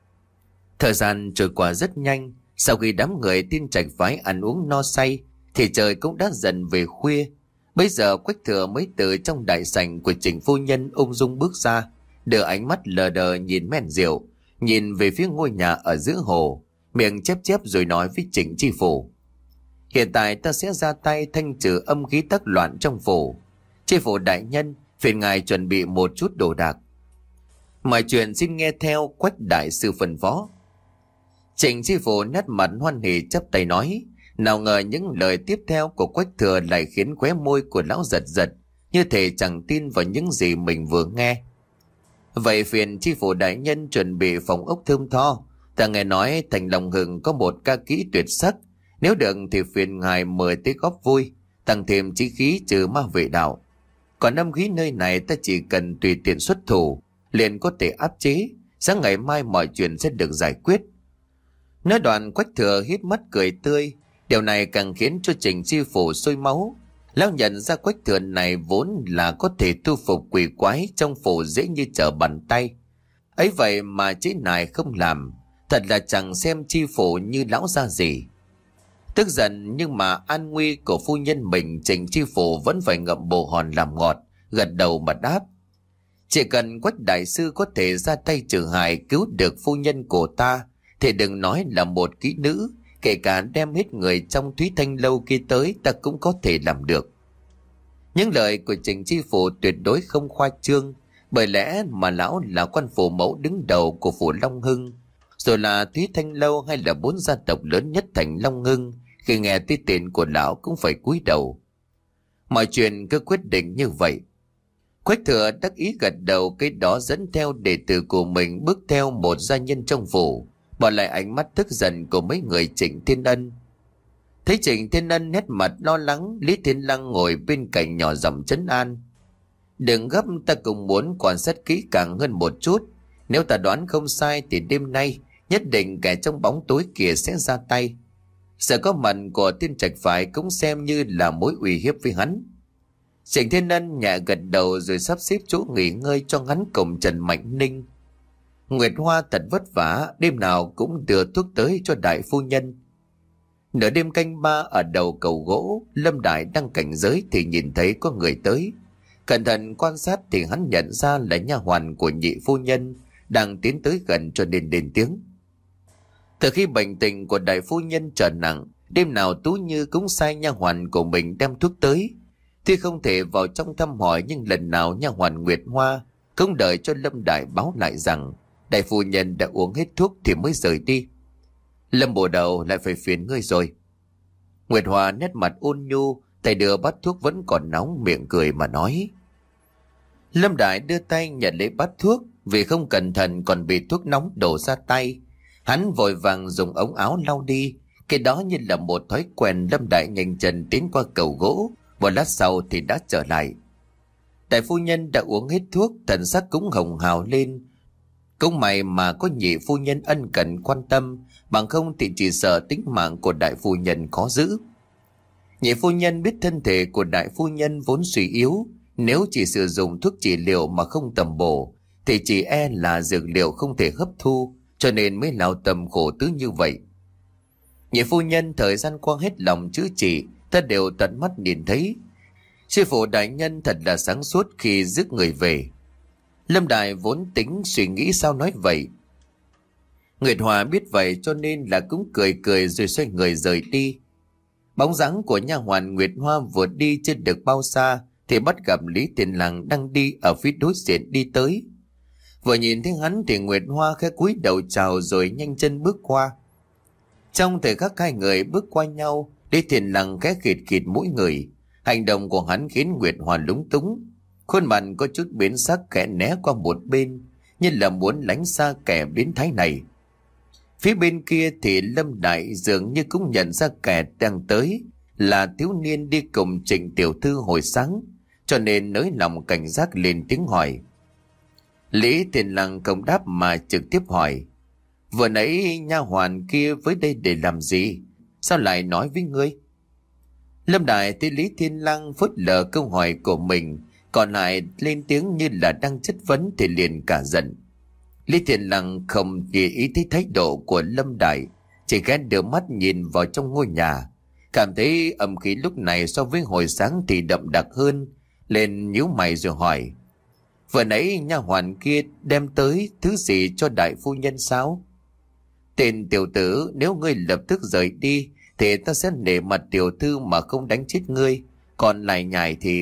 Thời gian trôi qua rất nhanh. Sau khi đám người Thiên Trạch phái ăn uống no say thì trời cũng đã dần về khuya. Bây giờ Quách Thừa mới từ trong đại sảnh của Trịnh phu nhân ung dung bước ra, đưa ánh mắt lờ đờ nhìn men rượu, nhìn về phía ngôi nhà ở giữa hồ, miệng chép chép rồi nói với Trịnh Chi Phủ. Hiện tại ta sẽ ra tay thanh trừ âm khí tác loạn trong phủ. Chi Phủ đại nhân, phiền ngài chuẩn bị một chút đồ đạc. Mọi chuyện xin nghe theo Quách đại sư phân phó. Trịnh Chi Phủ nét mặt hoan hỉ chắp tay nói. Nào ngờ những lời tiếp theo của Quách Thừa lại khiến khóe môi của lão giật giật, như thể chẳng tin vào những gì mình vừa nghe. Vậy phiền Chi Phủ đại nhân chuẩn bị phòng ốc thơm tho. Ta nghe nói thành Long Hưng có một ca kỹ tuyệt sắc, Nếu được thì phiền ngài mời tới góp vui, tăng thêm chí khí trừ ma vệ đạo. Còn âm khí nơi này ta chỉ cần tùy tiện xuất thủ, liền có thể áp chế, sáng ngày mai mọi chuyện sẽ được giải quyết. Nói đoạn Quách Thừa hít mắt cười tươi, điều này càng khiến cho Trình Chi Phủ sôi máu. Lão nhận ra Quách Thừa này vốn là có thể thu phục quỷ quái trong phủ dễ như trở bàn tay. Ấy vậy mà chế này không làm, thật là chẳng xem Chi Phủ như lão ra gì. Tức giận nhưng mà an nguy của phu nhân mình, Trình Chi Phủ vẫn phải ngậm bồ hòn làm ngọt, gật đầu mà đáp. Chỉ cần Quách đại sư có thể ra tay trừ hại cứu được phu nhân của ta, thì đừng nói là một kỹ nữ, kể cả đem hết người trong Thúy Thanh Lâu kia tới ta cũng có thể làm được. Những lời của Trình Chi Phủ tuyệt đối không khoa trương, bởi lẽ mà lão là quan phủ mẫu đứng đầu của phủ Long Hưng, rồi là Thúy Thanh Lâu hay là bốn gia tộc lớn nhất thành Long Hưng, khi nghe tới tên của lão cũng phải cúi đầu. Mọi chuyện cứ quyết định như vậy. Quách Thừa đắc ý gật đầu, cái đó dẫn theo đệ tử của mình bước theo một gia nhân trong phủ, bỏ lại ánh mắt tức giận của mấy người Trịnh Thiên Ân. Thấy Trịnh Thiên Ân nét mặt lo lắng, Lý Thiên Lăng ngồi bên cạnh nhỏ giọng trấn an. Đừng gấp, ta cũng muốn quan sát kỹ càng hơn một chút. Nếu ta đoán không sai thì đêm nay nhất định kẻ trong bóng tối kia sẽ ra tay. Sự có mặt của Tiên Trạch Phải cũng xem như là mối uy hiếp với hắn. Trịnh Thiên Ân nhẹ gật đầu rồi sắp xếp chỗ nghỉ ngơi cho hắn cùng Trần Mạnh Ninh. Nguyệt Hoa thật vất vả, đêm nào cũng đưa thuốc tới cho đại phu nhân. Nửa đêm canh ba ở đầu cầu gỗ, Lâm Đại đang cảnh giới thì nhìn thấy có người tới. Cẩn thận quan sát thì hắn nhận ra là nha hoàn của nhị phu nhân đang tiến tới gần cho nên đền tiếng. Từ khi bệnh tình của đại phu nhân trở nặng, đêm nào Tú Như cũng sai nha hoàn của mình đem thuốc tới. Tuy không thể vào trong thăm hỏi, nhưng lần nào nha hoàn Nguyệt Hoa cũng đợi cho Lâm Đại báo lại rằng đại phu nhân đã uống hết thuốc thì mới rời đi. Lâm bổ đầu, lại phải phiền ngươi rồi. Nguyệt Hoa nét mặt ôn nhu, tay đưa bát thuốc vẫn còn nóng, miệng cười mà nói. Lâm Đại đưa tay nhận lấy bát thuốc, vì không cẩn thận còn bị thuốc nóng đổ ra tay. Hắn vội vàng dùng ống áo lau đi, cái đó như là một thói quen. Lâm Đại nhanh chân tiến qua cầu gỗ, một lát sau thì đã trở lại. Đại phu nhân đã uống hết thuốc, thần sắc cũng hồng hào lên. Cũng may mà có nhị phu nhân ân cần quan tâm, bằng không thì chỉ sợ tính mạng của đại phu nhân khó giữ. Nhị phu nhân biết thân thể của đại phu nhân vốn suy yếu, nếu chỉ sử dụng thuốc trị liệu mà không tầm bổ thì chỉ e là dược liệu không thể hấp thu, cho nên mới lao tâm khổ tứ như vậy. Nhị phu nhân thời gian qua hết lòng chữa trị, ta đều tận mắt nhìn thấy. Sư phụ đại nhân thật là sáng suốt khi rước người về. Lâm Đại vốn tính suy nghĩ sao nói vậy. Nguyệt Hòa biết vậy cho nên là cũng cười cười rồi xoay người rời đi. Bóng dáng của nha hoàn Nguyệt Hoa vừa đi chưa được bao xa thì bắt gặp Lý Tiền Lăng đang đi ở phía đối diện đi tới. Vừa nhìn thấy hắn thì Nguyệt Hoa khẽ cúi đầu chào rồi nhanh chân bước qua. Trong thời khắc hai người bước qua nhau, Lý Tiền Lăng khẽ khịt khịt mũi người. Hành động của hắn khiến Nguyệt Hoa lúng túng, khuôn mặt có chút biến sắc, khẽ né qua một bên như là muốn lánh xa kẻ biến thái này. Phía bên kia thì Lâm Đại dường như cũng nhận ra kẻ đang tới là thiếu niên đi cùng Trịnh tiểu thư hồi sáng, cho nên nới lòng cảnh giác lên tiếng hỏi. Lý Tiền Lăng không đáp mà trực tiếp hỏi. Vừa nãy nha hoàn kia với đây để làm gì? Sao lại nói với ngươi? Lâm Đại thấy Lý Thiên Lăng phớt lờ câu hỏi của mình, còn lại lên tiếng như là đang chất vấn thì liền cả giận. Lý Thiên Lăng không để ý thấy thái độ của Lâm Đại, chỉ ghé đưa mắt nhìn vào trong ngôi nhà, cảm thấy âm khí lúc này so với hồi sáng thì đậm đặc hơn, lên nhíu mày rồi hỏi. Vừa nãy nha hoàn kia đem tới thứ gì cho đại phu nhân sao? Tên tiểu tử, nếu ngươi lập tức rời đi thì ta sẽ nể mặt tiểu thư mà không đánh chết ngươi, còn lại nhải thì...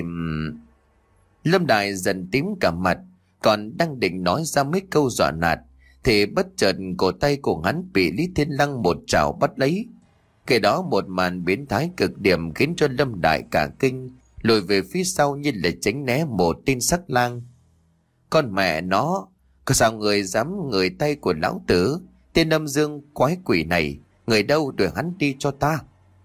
Lâm Đại dần tím cả mặt, còn đang định nói ra mấy câu dọa nạt thì bất chợt cổ tay của hắn bị Lý Thiên Lăng một trảo bắt lấy. Kể đó một màn biến thái cực điểm khiến cho Lâm Đại cả kinh, lùi về phía sau như là tránh né một tên sắc lang. Con mẹ nó, có sao người dám ngửi tay của lão tử? Tên âm dương quái quỷ này, người đâu đuổi hắn đi cho ta.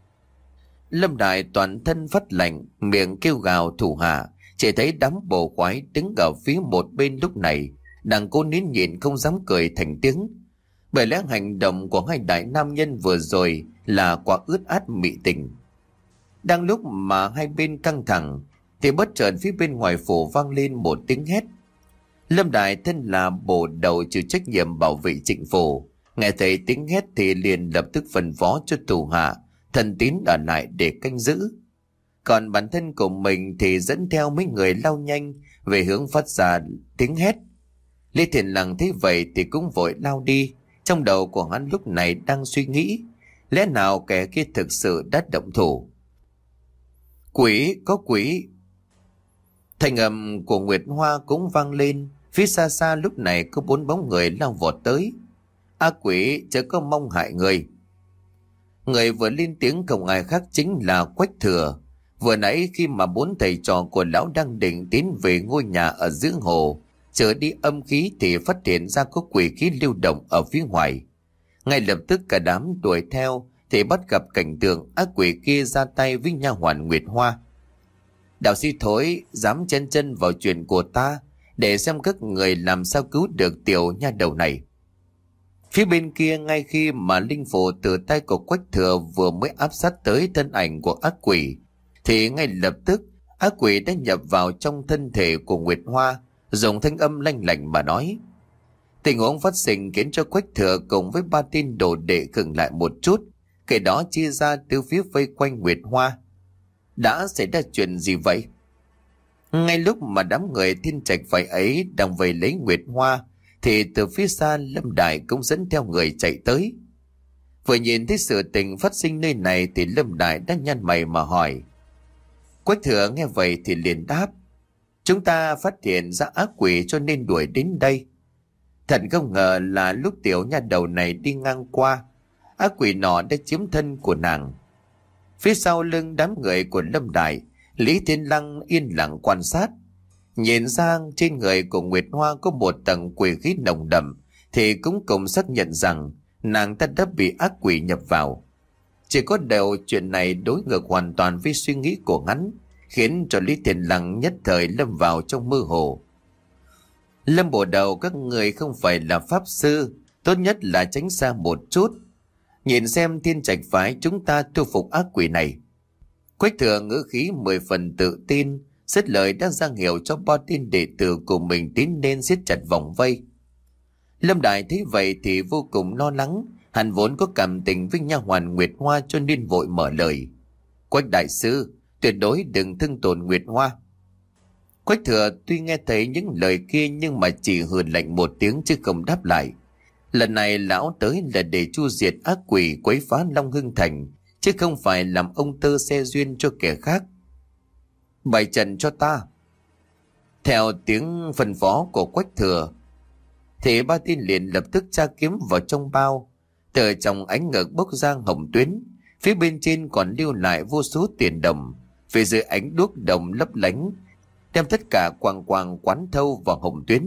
Lâm Đại toàn thân phát lạnh, miệng kêu gào thủ hạ. Chỉ thấy đám bồ quái đứng ở phía một bên lúc này đang cố nín nhịn không dám cười thành tiếng. Bởi lẽ hành động của hai đại nam nhân vừa rồi là quả ướt át mị tình. Đang lúc mà hai bên căng thẳng thì bất chợt phía bên ngoài phủ vang lên một tiếng hét. Lâm Đại thân là bổ đầu chịu trách nhiệm bảo vệ Trịnh phủ, nghe thấy tiếng hét thì liền lập tức phân phó cho thủ hạ thần tín ở lại để canh giữ. Còn bản thân của mình thì dẫn theo mấy người lao nhanh về hướng phát ra tiếng hét. Lý Thiện Lăng thấy vậy thì cũng vội lao đi. Trong đầu của hắn lúc này đang suy nghĩ, lẽ nào kẻ kia thực sự đã động thủ. Quỷ, có quỷ. Thanh âm của Nguyệt Hoa cũng vang lên. Phía xa xa lúc này có bốn bóng người lao vọt tới. A quỷ, chớ có mong hại người. Người vừa lên tiếng không ai khác chính là Quách Thừa. Vừa nãy khi mà bốn thầy trò của lão đang định tiến về ngôi nhà ở giữa hồ chờ đi âm khí thì phát hiện ra có quỷ khí lưu động ở phía ngoài. Ngay lập tức cả đám đuổi theo thì bắt gặp cảnh tượng ác quỷ kia ra tay với nha hoàn Nguyệt Hoa. Đạo sĩ thối dám chen chân vào chuyện của ta, để xem các người làm sao cứu được tiểu nha đầu này. Phía bên kia, ngay khi mà linh phù từ tay của Quách Thừa vừa mới áp sát tới thân ảnh của ác quỷ thì ngay lập tức ác quỷ đã nhập vào trong thân thể của Nguyệt Hoa, dùng thanh âm lanh lảnh mà nói. Tình huống phát sinh khiến cho Quách Thừa cùng với ba tên đồ đệ khựng lại một chút, kể đó chia ra từ phía vây quanh Nguyệt Hoa. Đã xảy ra chuyện gì vậy? Ngay lúc mà đám người Thiên Trạch phải ấy đang vây lấy Nguyệt Hoa thì từ phía xa Lâm Đại cũng dẫn theo người chạy tới. Vừa nhìn thấy sự tình phát sinh nơi này thì Lâm Đại đã nhăn mày mà hỏi. Quách Thừa nghe vậy thì liền đáp. Chúng ta phát hiện ra ác quỷ cho nên đuổi đến đây. Thật không ngờ là lúc tiểu nha đầu này đi ngang qua, ác quỷ nọ đã chiếm thân của nàng. Phía sau lưng đám người của Lâm Đại, Lý Thiên Lăng yên lặng quan sát. Nhìn sang trên người của Nguyệt Hoa có một tầng quỷ khí nồng đậm thì cũng cùng xác nhận rằng nàng ta đã bị ác quỷ nhập vào. Chỉ có điều chuyện này đối ngược hoàn toàn với suy nghĩ của hắn, khiến cho Lý Thiên Lăng nhất thời lâm vào trong mơ hồ. Lâm bổ đầu, các người không phải là pháp sư, tốt nhất là tránh xa một chút. Nhìn xem Thiên Trạch phái chúng ta thu phục ác quỷ này. Quách Thừa ngữ khí mười phần tự tin, dứt lời đã ra hiệu cho ba tên đệ tử của mình tiến lên siết chặt vòng vây. Lâm Đại thấy vậy thì vô cùng lo lắng, hắn vốn có cảm tình với nha hoàn Nguyệt Hoa cho nên vội mở lời. Quách đại sư, tuyệt đối đừng thương tổn Nguyệt Hoa. Quách Thừa tuy nghe thấy những lời kia nhưng mà chỉ hừ lạnh một tiếng chứ không đáp lại. Lần này lão tới là để chu diệt ác quỷ quấy phá Long Hưng Thành, chứ không phải làm ông tơ xe duyên cho kẻ khác. Bày trận cho ta. Theo tiếng phân phó của Quách Thừa thì ba tên liền lập tức tra kiếm vào trong bao. Từ trong ánh ngực bốc ra hồng tuyến, phía bên trên còn lưu lại vô số tiền đồng, phía dưới ánh đuốc đồng lấp lánh, đem tất cả quang quang quán thâu vào hồng tuyến.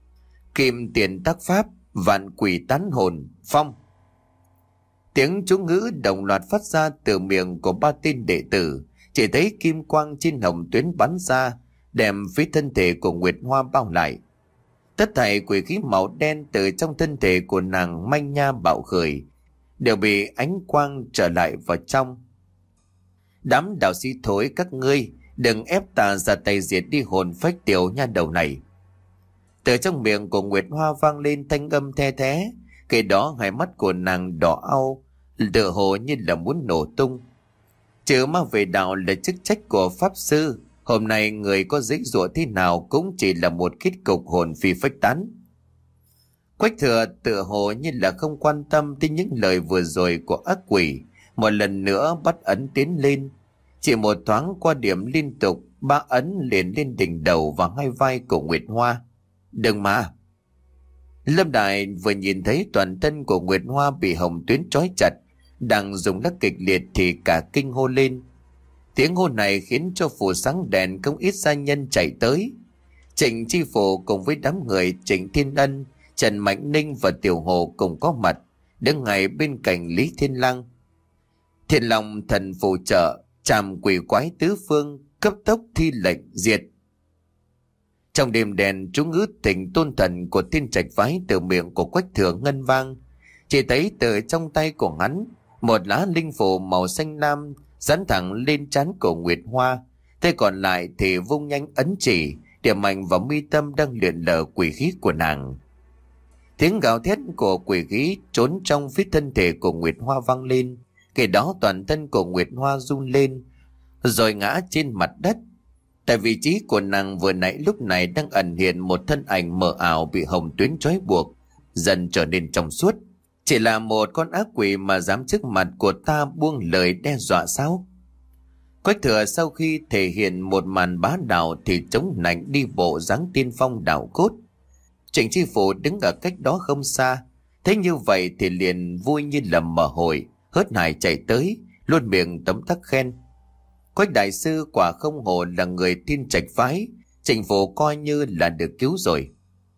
Kim tiền tác pháp, vạn quỷ tán hồn, phong. Tiếng chú ngữ đồng loạt phát ra từ miệng của ba tên đệ tử. Chỉ thấy kim quang trên hồng tuyến bắn ra, đem phía thân thể của Nguyệt Hoa bao lại. Tất thảy quỷ khí màu đen từ trong thân thể của nàng manh nha bạo khởi đều bị ánh quang trở lại vào trong. Đám đạo sĩ thối các ngươi, đừng ép ta ra tay diệt đi hồn phách tiểu nha đầu này. Từ trong miệng của Nguyệt Hoa vang lên thanh âm the thé, khi đó hai mắt của nàng đỏ au, tựa hồ như là muốn nổ tung. Trừ ma về đạo là chức trách của pháp sư, hôm nay người có giấy giụa thế nào cũng chỉ là một kết cục hồn phi phách tán. Quách Thừa tựa hồ như là không quan tâm tới những lời vừa rồi của ác quỷ, một lần nữa bắt ấn tiến lên. Chỉ một thoáng qua điểm liên tục, ba ấn liền lên đỉnh đầu và hai vai của Nguyệt Hoa. Đừng mà! Lâm Đại vừa nhìn thấy toàn thân của Nguyệt Hoa bị hồng tuyến trói chặt, đang dùng lắc kịch liệt thì cả kinh hô lên. Tiếng hô này khiến cho phủ sáng đèn không ít gia nhân chạy tới. Trịnh Chi Phủ cùng với đám người Trịnh Thiên Ân, Trần Mạnh Ninh và Tiểu Hồ cùng có mặt, đứng ngay bên cạnh Lý Thiên Lăng. Thiên Long thần phù trợ, Trảm quỷ quái tứ phương, cấp tốc thi lệnh diệt. Trong đêm đèn, chú ngữ tình tôn thần của Thiên Trạch phái từ miệng của Quách Thừa ngân vang. Chỉ thấy từ trong tay của hắn, một lá linh phù màu xanh lam dán thẳng lên trán của Nguyệt Hoa, tay còn lại thì vung nhanh ấn chỉ, điểm mạnh vào mi tâm đang luyện lờ quỷ khí của nàng. Tiếng gào thét của quỷ khí trốn trong phía thân thể của Nguyệt Hoa vang lên, khi đó toàn thân của Nguyệt Hoa run lên, rồi ngã trên mặt đất. Tại vị trí của nàng vừa nãy lúc này đang ẩn hiện một thân ảnh mờ ảo bị hồng tuyến trói buộc, dần trở nên trong suốt. Chỉ là một con ác quỷ mà dám trước mặt của ta buông lời đe dọa sao? Quách Thừa sau khi thể hiện một màn bá đạo thì chống nạnh đi bộ dáng tiên phong đạo cốt. Trịnh Chi Phủ đứng ở cách đó không xa, thấy như vậy thì liền vui như lầm mở hồi, hớt hải chạy tới, luôn miệng tấm tắc khen. Quách đại sư quả không hổ là người Thiên Trạch phái, Trịnh Phủ coi như là được cứu rồi.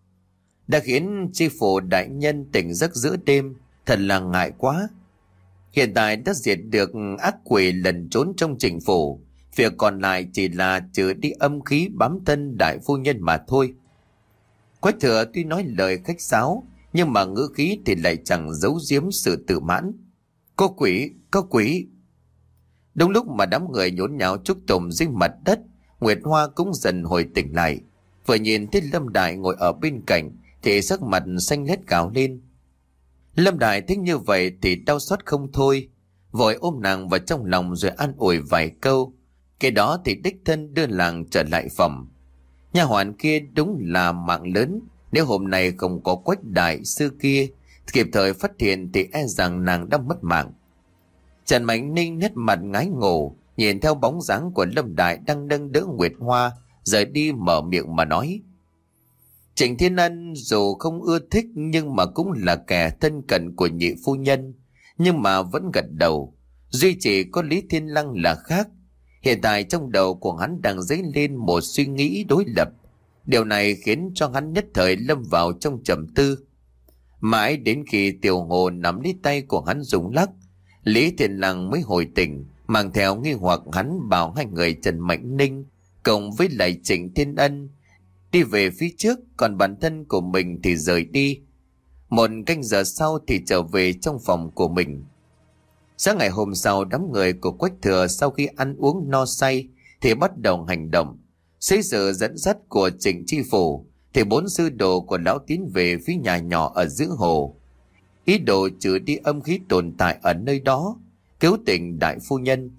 Đã khiến Chi Phủ đại nhân tỉnh giấc giữa đêm, thật là ngại quá. Hiện tại đã diệt được ác quỷ lần trốn trong Trịnh Phủ, việc còn lại chỉ là trừ đi âm khí bám thân đại phu nhân mà thôi. Quách Thừa tuy nói lời khách sáo, nhưng mà ngữ khí thì lại chẳng giấu giếm sự tự mãn. Có quỷ, có quỷ. Đúng lúc mà đám người nhốn nháo chúc tụng dưới mặt đất, Nguyệt Hoa cũng dần hồi tỉnh lại. Vừa nhìn thấy Lâm Đại ngồi ở bên cạnh thì sắc mặt xanh lét gào lên. Lâm Đại thấy như vậy thì đau xót không thôi, vội ôm nàng vào trong lòng rồi an ủi vài câu. Cái đó thì đích thân đưa nàng trở lại phòng. Nha hoàn kia đúng là mạng lớn, nếu hôm nay không có Quách đại sư kia kịp thời phát hiện thì e rằng nàng đã mất mạng. Trần Mạnh Ninh nét mặt ngái ngủ, nhìn theo bóng dáng của Lâm Đại đang nâng đỡ Nguyệt Hoa rời đi, mở miệng mà nói. Trịnh Thiên Ân dù không ưa thích nhưng mà cũng là kẻ thân cận của nhị phu nhân, nhưng mà vẫn gật đầu. Duy chỉ có Lý Thiên Lăng là khác. Hiện tại trong đầu của hắn đang dấy lên một suy nghĩ đối lập. Điều này khiến cho hắn nhất thời lâm vào trong trầm tư. Mãi đến khi Tiểu Hồ nắm lấy tay của hắn rung lắc, Lý Thiên Lăng mới hồi tỉnh, mang theo nghi hoặc hắn bảo hai người Trần Mạnh Ninh cộng với lại Trịnh Thiên Ân đi về phía trước, còn bản thân của mình thì rời đi. Một canh giờ sau thì trở về trong phòng của mình. Sáng ngày hôm sau, đám người của Quách Thừa sau khi ăn uống no say thì bắt đầu hành động. Dưới sự dẫn dắt của Trịnh Chi Phủ thì bốn sư đồ của lão tiến về phía nhà nhỏ ở giữa hồ, ý đồ trừ đi âm khí tồn tại ở nơi đó, cứu tỉnh đại phu nhân.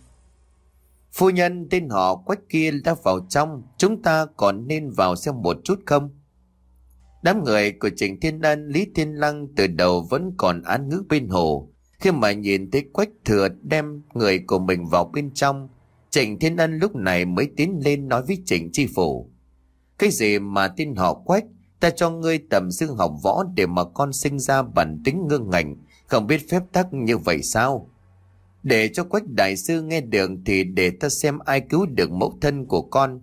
Phu nhân tên họ Quách kia đã vào trong, chúng ta còn nên vào xem một chút không? Đám người của Trịnh Thiên Ân, Lý Thiên Lăng từ đầu vẫn còn án ngữ bên hồ. Khi mà nhìn thấy Quách Thừa đem người của mình vào bên trong, Trịnh Thiên Ân lúc này mới tiến lên nói với Trịnh Chi Phủ. Cái gì mà tên họ Quách, ta cho ngươi tầm sư học võ để mà con sinh ra bản tính ngưng ngạnh, không biết phép tắc như vậy sao? Để cho Quách đại sư nghe được thì để ta xem ai cứu được mẫu thân của con.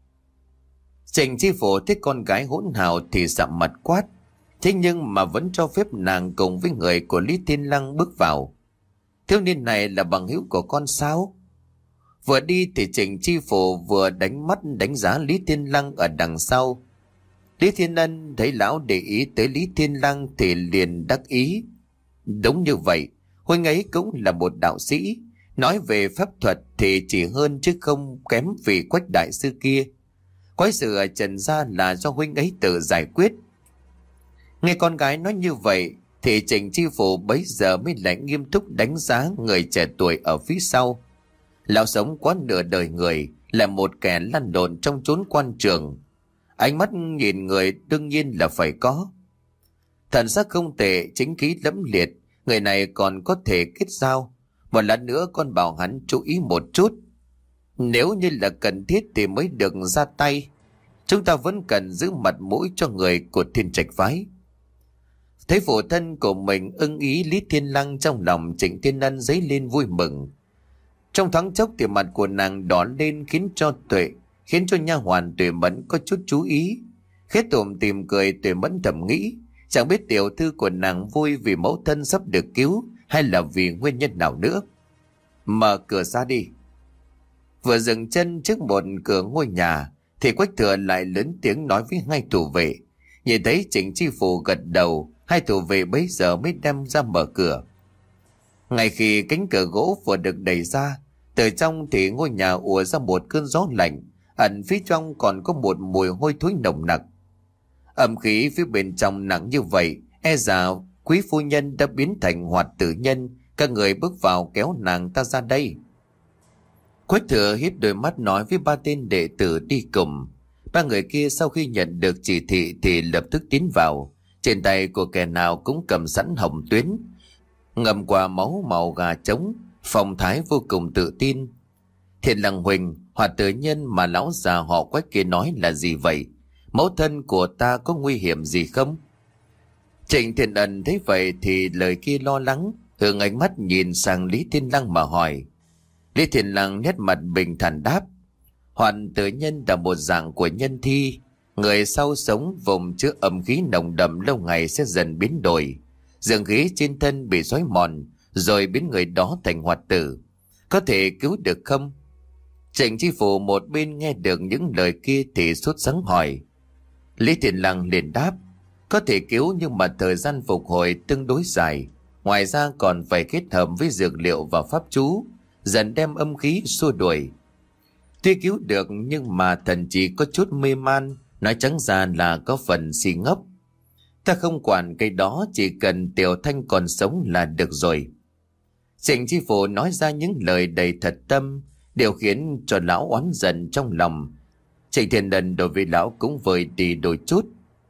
Trịnh Chi Phủ thấy con gái hỗn hào thì sạm mặt quát, thế nhưng mà vẫn cho phép nàng cùng với người của Lý Thiên Lăng bước vào. Thiếu niên này là bằng hữu của con sao? Vừa đi thì Trịnh Chi Phủ vừa đánh mắt đánh giá Lý Thiên Lăng ở đằng sau. Lý Thiên Ân thấy lão để ý tới Lý Thiên Lăng thì liền đắc ý. Đúng như vậy, huynh ấy cũng là một đạo sĩ, nói về pháp thuật thì chỉ hơn chứ không kém vì Quách đại sư kia. Quái sự ở Trần gia là do huynh ấy tự giải quyết. Nghe con gái nói như vậy thì Trịnh Chi Phủ bấy giờ mới lại nghiêm túc đánh giá người trẻ tuổi ở phía sau. Lão sống quá nửa đời người, là một kẻ lăn lộn trong chốn quan trường. Ánh mắt nhìn người đương nhiên là phải có. Thần sắc không tệ, chính khí lẫm liệt, người này còn có thể kết giao. Một lát nữa con bảo hắn chú ý một chút. Nếu như là cần thiết thì mới được ra tay. Chúng ta vẫn cần giữ mặt mũi cho người của Thiên Trạch phái. Thấy phụ thân của mình ưng ý Lý Thiên Lăng, trong lòng Trịnh Thiên Ân dấy lên vui mừng. Trong thoáng chốc thì mặt của nàng đỏ lên, khiến cho tuệ khiến cho nha hoàn Tuệ Mẫn có chút chú ý. Khét tủm tìm cười, Tuệ Mẫn thầm nghĩ, chẳng biết tiểu thư của nàng vui vì mẫu thân sắp được cứu hay là vì nguyên nhân nào nữa. Mở cửa ra đi. Vừa dừng chân trước một cửa ngôi nhà thì Quách Thừa lại lớn tiếng nói với hai thủ vệ. Nhìn thấy Trịnh Chi Phủ gật đầu, hai thủ vệ bấy giờ mới đem ra mở cửa. Ngay khi cánh cửa gỗ vừa được đẩy ra, từ trong thì ngôi nhà ùa ra một cơn gió lạnh, ẩn phía trong còn có một mùi hôi thối nồng nặc. Âm khí phía bên trong nặng như vậy, e rằng quý phu nhân đã biến thành hoạt tử nhân. Các người bước vào kéo nàng ta ra đây. Quách Thừa hít đôi mắt nói với ba tên đệ tử đi cùng. Ba người kia sau khi nhận được chỉ thị thì lập tức tiến vào. Trên tay của kẻ nào cũng cầm sẵn hồng tuyến, ngầm qua máu màu gà trống, phong thái vô cùng tự tin. Thiện Lăng Huỳnh, hoạt tử nhân mà lão già họ Quách kia nói là gì vậy? Mẫu thân của ta có nguy hiểm gì không? Trịnh Thiện Ân thấy vậy thì lời kia lo lắng, hướng ánh mắt nhìn sang Lý Thiên Lăng mà hỏi. Lý Thiên Lăng nét mặt bình thản đáp. Hoạt tử nhân là một dạng của nhân thi. Người sau sống vùng chứa âm khí nồng đậm lâu ngày sẽ dần biến đổi. Dương khí trên thân bị xói mòn, rồi biến người đó thành hoạt tử. Có thể cứu được không? Trịnh Chi Phủ một bên nghe được những lời kia thì sốt sắng hỏi. Lý Thiên Lăng liền đáp. Có thể cứu nhưng mà thời gian phục hồi tương đối dài. Ngoài ra còn phải kết hợp với dược liệu và pháp chú, dần đem âm khí xua đuổi. Tuy cứu được nhưng mà thần chỉ có chút mê man, nói trắng ra là có phần si ngốc. Ta không quản cái đó, chỉ cần Tiểu Thanh còn sống là được rồi. Trịnh Chi Phủ nói ra những lời đầy thật tâm, điều khiến cho lão oán giận trong lòng. Trịnh Thiên Ân đối với lão cũng vơi đi đôi chút.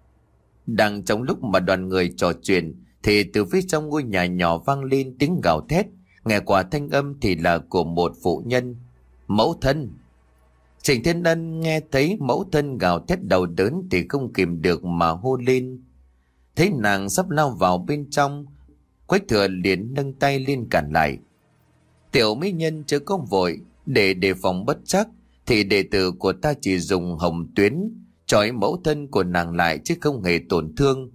Đang trong lúc mà đoàn người trò chuyện thì từ phía trong ngôi nhà nhỏ vang lên tiếng gào thét. Nghe qua thanh âm thì là của một phụ nhân. Mẫu thân. Trịnh Thiên Ân nghe thấy mẫu thân gào thét đau đớn thì không kìm được mà hô lên. Thấy nàng sắp lao vào bên trong, Quách Thừa liền nâng tay lên cản lại. Tiểu mỹ nhân chớ có vội, để đề phòng bất trắc thì đệ tử của ta chỉ dùng hồng tuyến trói mẫu thân của nàng lại chứ không hề tổn thương.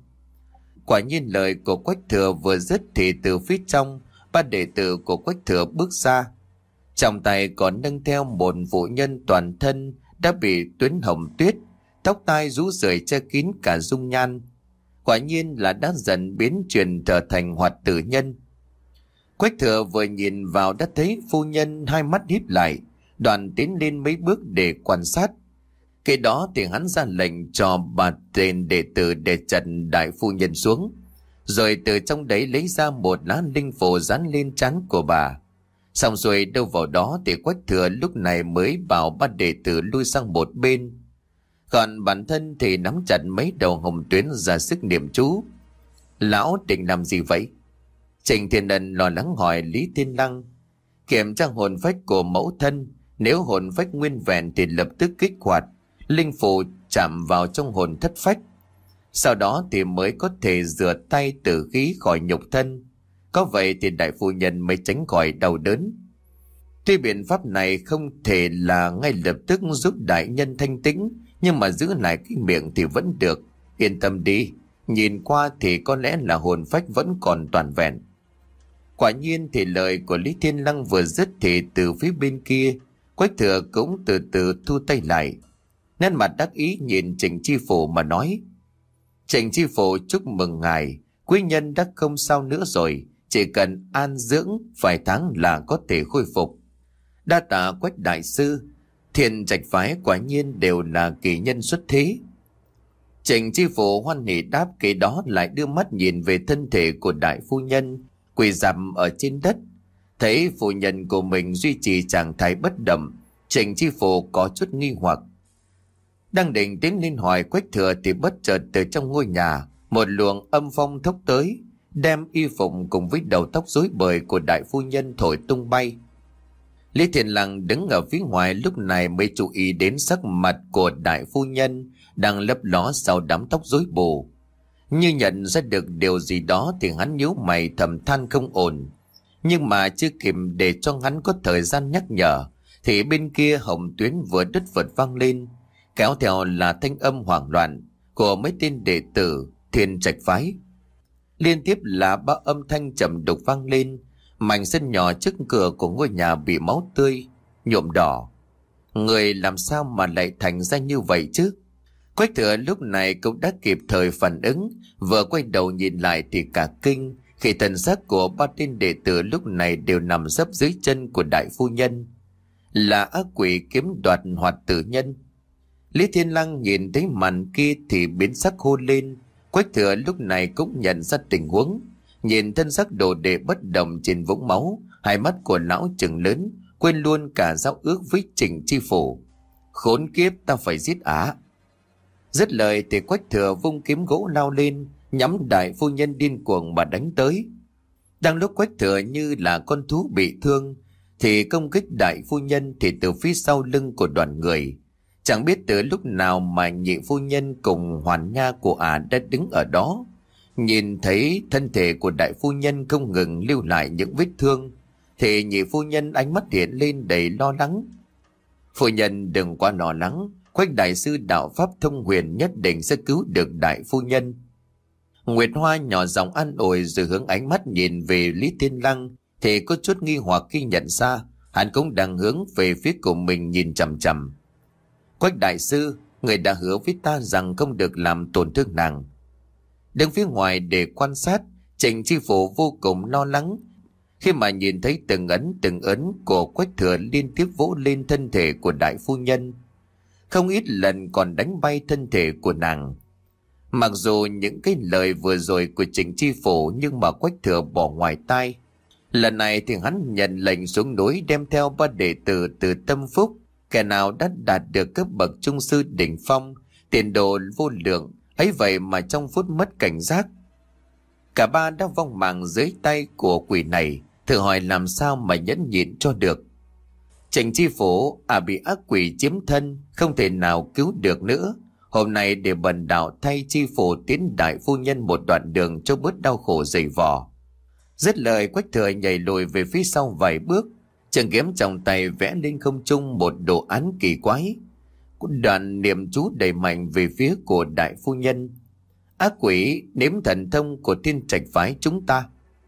Quả nhiên lời của Quách Thừa vừa dứt thì từ phía trong, ba đệ tử của Quách Thừa bước ra. Trong tay còn nâng theo một phụ nhân toàn thân đã bị tuyến hồng tuyết, tóc tai rũ rượi che kín cả dung nhan. Quả nhiên là đã dần biến chuyển trở thành hoạt tử nhân. Quách Thừa vừa nhìn vào đã thấy phu nhân hai mắt híp lại, đoàn tiến lên mấy bước để quan sát. Cái đó thì hắn ra lệnh cho bà tên đệ tử để trần đại phu nhân xuống, rồi từ trong đấy lấy ra một lá linh phù dán lên trán của bà. Xong rồi đâu vào đó thì Quách Thừa lúc này mới bảo ba đệ tử lui sang một bên. Còn bản thân thì nắm chặt mấy đầu hồng tuyến ra sức niệm chú. Lão định làm gì vậy? Trịnh Thiên Ân lo lắng hỏi Lý Thiên Lăng. Kiểm tra hồn phách của mẫu thân, nếu hồn phách nguyên vẹn thì lập tức kích hoạt linh phù chạm vào trong hồn thất phách. Sau đó thì mới có thể rửa tay tử khí khỏi nhục thân. Có vậy thì đại phu nhân mới tránh khỏi đau đớn. Tuy biện pháp này không thể là ngay lập tức giúp đại nhân thanh tĩnh, nhưng mà giữ lại cái miệng thì vẫn được. Yên tâm đi, nhìn qua thì có lẽ là hồn phách vẫn còn toàn vẹn. Quả nhiên thì lời của Lý Thiên Lăng vừa dứt thì từ phía bên kia, Quách Thừa cũng từ từ thu tay lại. Nét mặt đắc ý nhìn Trịnh Chi Phủ mà nói. Trịnh Chi Phủ chúc mừng ngài, quý nhân đã không sao nữa rồi, chỉ cần an dưỡng vài tháng là có thể khôi phục. Đa tạ Quách đại sư, Thiện Trạch phái quả nhiên đều là kỳ nhân xuất thế. Trịnh Chi Phủ hoan hỉ đáp, kế đó lại đưa mắt nhìn về thân thể của đại phu nhân quỳ rằm ở trên đất. Thấy phu nhân của mình duy trì trạng thái bất động, Trịnh Chi Phủ có chút nghi hoặc. Đang định tiến lên hỏi Quách Thừa thì bất chợt từ trong ngôi nhà một luồng âm phong thốc tới, đem y phục cùng với đầu tóc rối bời của đại phu nhân thổi tung bay. Lý Thiên Lăng đứng ở phía ngoài lúc này mới chú ý đến sắc mặt của đại phu nhân đang lấp ló sau đám tóc rối bù. Như nhận ra được điều gì đó thì hắn nhíu mày thầm than không ổn. Nhưng mà chưa kịp để cho hắn có thời gian nhắc nhở thì bên kia hồng tuyến vừa đứt vật vang lên, kéo theo là thanh âm hoảng loạn của mấy tên đệ tử Thiên Trạch phái. Liên tiếp là ba âm thanh trầm đục vang lên. Mảnh sân nhỏ trước cửa của ngôi nhà bị máu tươi nhuộm đỏ. Người làm sao mà lại thành ra như vậy chứ? Quách Thừa lúc này cũng đã kịp thời phản ứng, vừa quay đầu nhìn lại thì cả kinh khi thần xác của ba tên đệ tử lúc này đều nằm sấp dưới chân của đại phu nhân, là ác quỷ kiếm đoạt hoạt tử nhân. Lý Thiên Lăng nhìn thấy màn kia thì biến sắc hô lên. Quách Thừa lúc này cũng nhận ra tình huống, nhìn thân xác đồ đệ bất động trên vũng máu, hai mắt của lão trừng lớn, quên luôn cả giao ước với Trịnh Chi Phủ. Khốn kiếp, ta phải giết ả. Dứt lời thì Quách Thừa vung kiếm gỗ lao lên, nhắm đại phu nhân điên cuồng mà đánh tới. Đang lúc Quách Thừa như là con thú bị thương thì công kích đại phu nhân thì từ phía sau lưng của đoàn người, chẳng biết từ lúc nào mà nhị phu nhân cùng hoàn nha của ả đã đứng ở đó. Nhìn thấy thân thể của đại phu nhân không ngừng lưu lại những vết thương thì nhị phu nhân ánh mắt hiện lên đầy lo lắng. Phu nhân đừng quá lo lắng, Quách đại sư đạo pháp thông huyền nhất định sẽ cứu được đại phu nhân. Nguyệt Hoa nhỏ giọng an ủi rồi hướng ánh mắt nhìn về Lý Thiên Lăng thì có chút nghi hoặc khi nhận ra hắn cũng đang hướng về phía của mình nhìn chằm chằm. Quách đại sư, người đã hứa với ta rằng không được làm tổn thương nàng. Đứng phía ngoài để quan sát, Trịnh Chi Phủ vô cùng lo lắng khi mà nhìn thấy từng ấn từng ấn của Quách Thừa liên tiếp vỗ lên thân thể của đại phu nhân, không ít lần còn đánh bay thân thể của nàng. Mặc dù những cái lời vừa rồi của Trịnh Chi Phủ nhưng mà Quách Thừa bỏ ngoài tai. Lần này thì hắn nhận lệnh xuống núi đem theo ba đệ tử từ Tâm Phúc, kẻ nào đã đạt được cấp bậc trung sư đỉnh phong, tiền đồ vô lượng, ấy vậy mà trong phút mất cảnh giác, cả ba đã vong mạng dưới tay của quỷ này. Thử hỏi làm sao mà nhẫn nhịn cho được. Trịnh Chi Phủ à bị ác quỷ chiếm thân, không thể nào cứu được nữa. Hôm nay để bần đạo thay Chi Phủ tiến đại phu nhân một đoạn đường cho bớt đau khổ dày vò. Dứt lời Quách Thừa nhảy lùi về phía sau vài bước, trường kiếm trong tay vẽ lên không trung một đồ án kỳ quái, đoạn niệm chú đầy mạnh về phía của đại phu nhân. Ác quỷ nếm thần thông của Thiên Trạch phái chúng ta.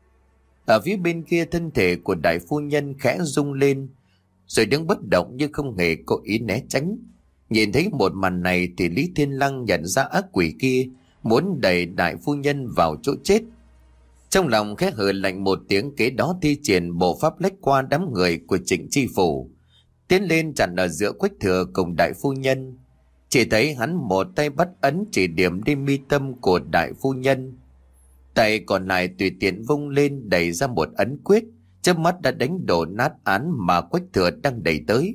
Ở phía bên kia thân thể của đại phu nhân khẽ rung lên, rồi đứng bất động như không hề có ý né tránh. Nhìn thấy một màn này thì Lý Thiên Lăng nhận ra ác quỷ kia muốn đẩy đại phu nhân vào chỗ chết. Trong lòng khẽ hừ lạnh một tiếng, kế đó thi triển bộ pháp lách qua đám người của Trịnh Chi Phủ, tiến lên chặn ở giữa Quách Thừa cùng đại phu nhân. Chỉ thấy hắn một tay bắt ấn chỉ điểm đi mi tâm của đại phu nhân, tay còn lại tùy tiện vung lên đẩy ra một ấn quyết, chớp mắt đã đánh đổ nát án mà Quách Thừa đang đẩy tới.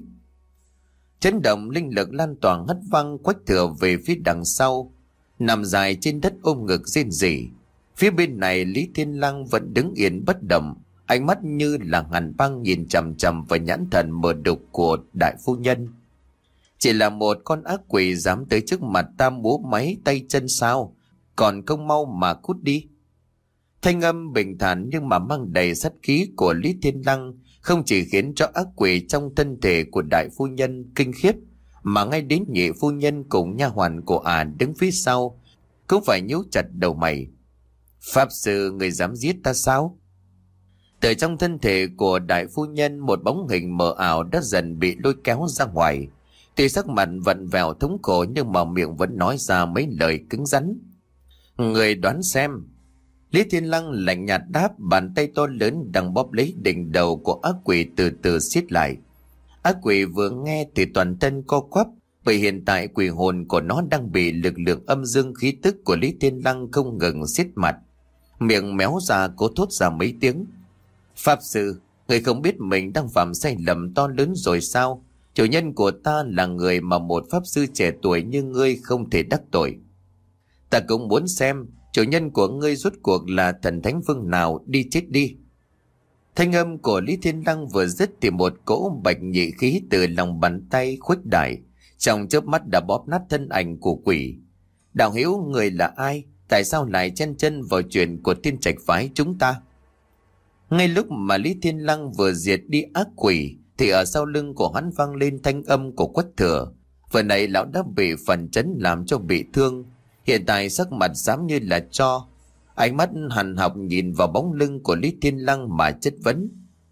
Chấn động linh lực lan tỏa hất văng Quách Thừa về phía đằng sau, nằm dài trên đất ôm ngực rên rỉ. Phía bên này Lý Thiên Lăng vẫn đứng yên bất động, ánh mắt như là hàn băng nhìn chằm chằm vào nhãn thần mờ đục của đại phu nhân. Chỉ là một con ác quỷ dám tới trước mặt ta múa máy tay chân sao, còn không mau mà cút đi. Thanh âm bình thản nhưng mà mang đầy sát khí của Lý Thiên Lăng không chỉ khiến cho ác quỷ trong thân thể của đại phu nhân kinh khiếp, mà ngay đến nhị phu nhân cùng nha hoàn của ả đứng phía sau cũng phải nhíu chặt đầu mày. Pháp sư, người dám giết ta sao? Từ trong thân thể của đại phu nhân, một bóng hình mờ ảo đã dần bị lôi kéo ra ngoài. Tuy sắc mặt vặn vẹo thống khổ nhưng mà miệng vẫn nói ra mấy lời cứng rắn. Người đoán xem. Lý Thiên Lăng lạnh nhạt đáp, bàn tay to lớn đang bóp lấy đỉnh đầu của ác quỷ từ từ siết lại. Ác quỷ vừa nghe thì toàn thân co quắp, bởi hiện tại quỷ hồn của nó đang bị lực lượng âm dương khí tức của Lý Thiên Lăng không ngừng siết mặt. Miệng méo ra cố thốt ra mấy tiếng. Pháp sư, người không biết mình đang phạm sai lầm to lớn rồi sao? Chủ nhân của ta là người mà một pháp sư trẻ tuổi như ngươi không thể đắc tội. Ta cũng muốn xem chủ nhân của ngươi rốt cuộc là thần thánh phương nào, đi chết đi. Thanh âm của Lý Thiên Lăng vừa dứt thì một cỗ bạch nhị khí từ lòng bàn tay khuếch đại, trong chớp mắt đã bóp nát thân ảnh của quỷ. Đạo hữu, người là ai? Tại sao lại chen chân vào chuyện của Thiên Trạch phái chúng ta? Ngay lúc mà Lý Thiên Lăng vừa diệt đi ác quỷ thì ở sau lưng của hắn vang lên thanh âm của Quách Thừa. Vừa nãy lão đã bị phần chấn làm cho bị thương, hiện tại sắc mặt xám như là tro, ánh mắt hằn học nhìn vào bóng lưng của Lý Thiên Lăng mà chất vấn.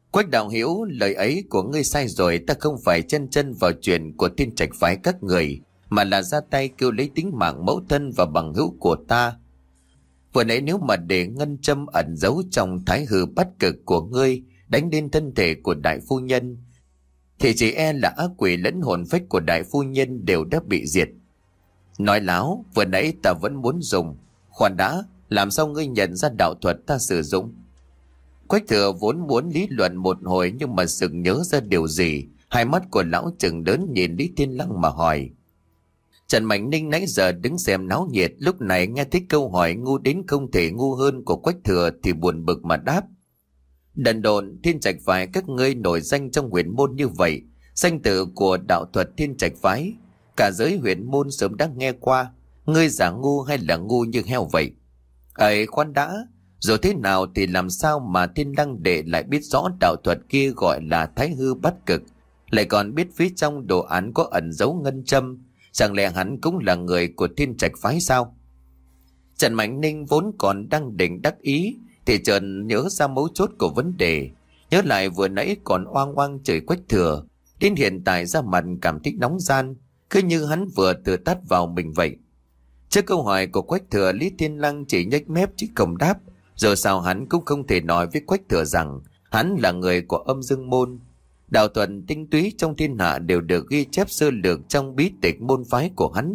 Quách đạo hữu, lời ấy của ngươi sai rồi, ta không phải chân chân vào chuyện của Thiên Trạch phái các người, mà là ra tay cứu lấy tính mạng mẫu thân và bằng hữu của ta. Vừa nãy nếu mà để ngân châm ẩn giấu trong thái hư bắt cực của ngươi đánh lên thân thể của đại phu nhân, thì chỉ e là ác quỷ lẫn hồn phách của đại phu nhân đều đã bị diệt. Nói láo, vừa nãy ta vẫn muốn dùng. Khoan đã, làm sao ngươi nhận ra đạo thuật ta sử dụng? Quách Thừa vốn muốn lý luận một hồi, nhưng mà sực nhớ ra điều gì. Hai mắt của lão trừng lớn nhìn Lý Thiên Lăng mà hỏi. Trần Mạnh Ninh nãy giờ đứng xem náo nhiệt, lúc này nghe thấy câu hỏi ngu đến không thể ngu hơn của Quách Thừa thì buồn bực mà đáp. Đần độn, Thiên Trạch phái các ngươi nổi danh trong huyền môn như vậy, danh tự của đạo thuật Thiên Trạch phái cả giới huyền môn sớm đã nghe qua. Ngươi giả ngu hay là ngu như heo vậy? Ấy khoan đã, rồi thế nào thì làm sao mà Thiên Đăng Đệ lại biết rõ đạo thuật kia gọi là thái hư bắt cực, lại còn biết phía trong đồ án có ẩn dấu ngân châm? Chẳng lẽ hắn cũng là người của Thiên Trạch phái sao? Trần Mạnh Ninh vốn còn đang định đắc ý thì chợt nhớ ra mấu chốt của vấn đề. Nhớ lại vừa nãy còn oang oang chửi Quách Thừa, đến hiện tại ra mặt cảm thấy nóng gian, cứ như hắn vừa tự tát vào mình vậy. Trước câu hỏi của Quách Thừa, Lý Thiên Lăng chỉ nhếch mép chứ không đáp. Rồi sao hắn cũng không thể nói với Quách Thừa rằng hắn là người của Âm Dương môn. Đạo thuật tinh túy trong thiên hạ đều được ghi chép sơ lược trong bí tịch môn phái của hắn.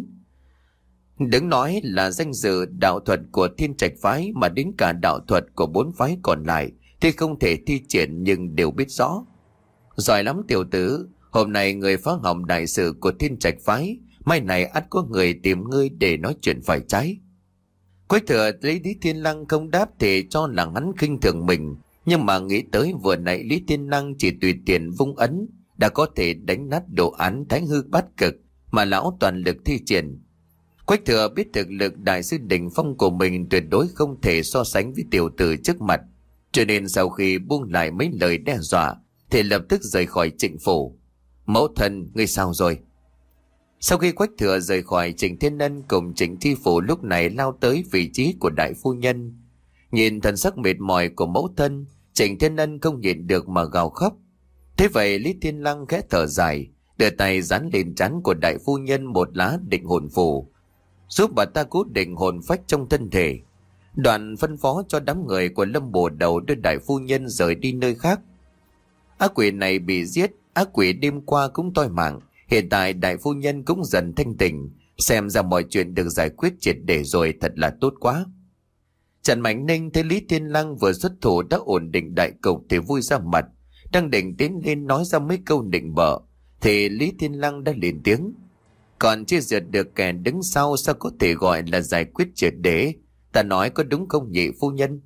Đừng nói là danh dự đạo thuật của Thiên Trạch phái, mà đến cả đạo thuật của bốn phái còn lại thì không thể thi triển nhưng đều biết rõ. Giỏi lắm tiểu tử, hôm nay người phá hỏng đại sự của Thiên Trạch phái, mai này ắt có người tìm ngươi để nói chuyện phải trái. Quách Thừa lấy Lý Thiên Lăng không đáp thì cho là hắn khinh thường mình, nhưng mà nghĩ tới vừa nãy Lý Thiên Lăng chỉ tùy tiện vung ấn đã có thể đánh nát đồ án thái hư bát cực mà lão toàn lực thi triển. Quách Thừa biết thực lực đại sư đỉnh phong của mình tuyệt đối không thể so sánh với tiểu tử trước mặt, cho nên sau khi buông lại mấy lời đe dọa thì lập tức rời khỏi Trịnh phủ. Mẫu thân, ngươi sao rồi? Sau khi Quách Thừa rời khỏi, Trịnh Thiên Ân cùng Trịnh Tri Phủ lúc này lao tới vị trí của đại phu nhân. Nhìn thần sắc mệt mỏi của mẫu thân, Trịnh Thiên Ân không nhịn được mà gào khóc. Thế vậy Lý Thiên Lăng khẽ thở dài, đưa tay dán lên trán của đại phu nhân một lá định hồn phù, giúp bà ta cố định hồn phách trong thân thể. Đoạn phân phó cho đám người của Lâm Bồ Đầu đưa đại phu nhân rời đi nơi khác. Ác quỷ này bị giết, ác quỷ đêm qua cũng toi mạng. Hiện tại đại phu nhân cũng dần thanh tỉnh, xem ra mọi chuyện được giải quyết triệt để rồi, thật là tốt quá. Trần Mạnh Ninh thấy Lý Thiên Lăng vừa xuất thủ đã ổn định đại cục thì vui ra mặt, đang định tiến lên nói ra mấy câu định bợ thì Lý Thiên Lăng đã lên tiếng. Còn chưa diệt được kẻ đứng sau, sao có thể gọi là giải quyết triệt để? Ta nói có đúng không nhị phu nhân?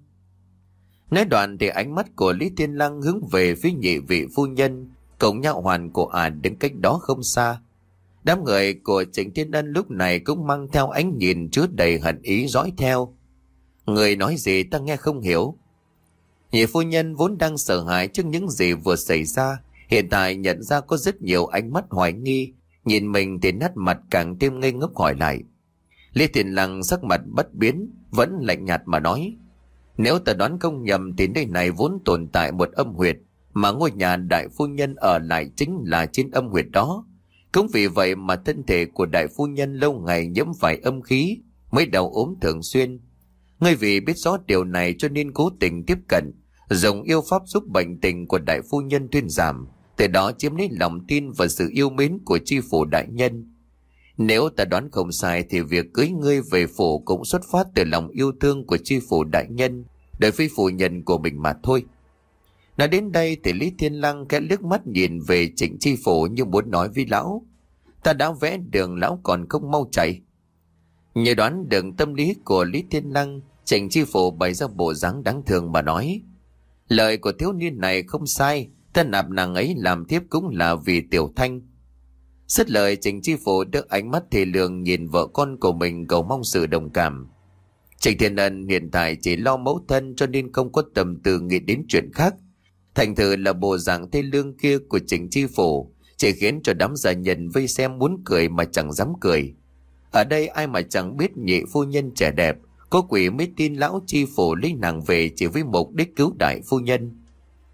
Nói đoạn thì ánh mắt của Lý Thiên Lăng hướng về phía nhị vị phu nhân, cổng nhạo hoàn của ả đứng cách đó không xa. Đám người của Trịnh Thiên Ân lúc này cũng mang theo ánh nhìn chứa đầy hận ý dõi theo. Người nói gì ta nghe không hiểu. Nhị phu nhân vốn đang sợ hãi trước những gì vừa xảy ra, hiện tại nhận ra có rất nhiều ánh mắt hoài nghi, nhìn mình thì nét mặt càng thêm ngây ngốc hỏi lại. Lý Thiên Lăng sắc mặt bất biến, vẫn lạnh nhạt mà nói. Nếu ta đoán không nhầm thì nơi này vốn tồn tại một âm huyệt, mà ngôi nhà đại phu nhân ở lại chính là trên âm huyệt đó. Cũng vì vậy mà thân thể của đại phu nhân lâu ngày nhiễm phải âm khí, mới đau ốm thường xuyên. Ngươi vì biết rõ điều này cho nên cố tình tiếp cận, dùng yêu pháp giúp bệnh tình của đại phu nhân thuyên giảm, từ đó chiếm lấy lòng tin và sự yêu mến của tri phủ đại nhân. Nếu ta đoán không sai thì việc cưới ngươi về phủ cũng xuất phát từ lòng yêu thương của tri phủ đại nhân đối với phu nhân của mình mà thôi. Nói đến đây thì Lý Thiên Lăng khẽ liếc mắt nhìn về Trịnh tri phủ như muốn nói với lão. Ta đã vẽ đường, lão còn không mau chạy. Như đoán được tâm lý của Lý Thiên Lăng, Trịnh tri phủ bày ra bộ dáng đáng thương mà nói. Lời của thiếu niên này không sai, ta nạp nàng ấy làm thiếp cũng là vì Tiểu Thanh. Dứt lời, Trịnh tri phủ đưa ánh mắt thề lường nhìn vợ con của mình, cầu mong sự đồng cảm. Trịnh Thiên Ân hiện tại chỉ lo mẫu thân cho nên không có tâm tư nghĩ đến chuyện khác. Thành thử là bộ dạng thê lương kia của Trịnh tri phủ chỉ khiến cho đám gia nhân vây xem muốn cười mà chẳng dám cười. Ở đây ai mà chẳng biết nhị phu nhân trẻ đẹp, có quỷ mới tin lão tri phủ lấy nàng về chỉ với mục đích cứu đại phu nhân.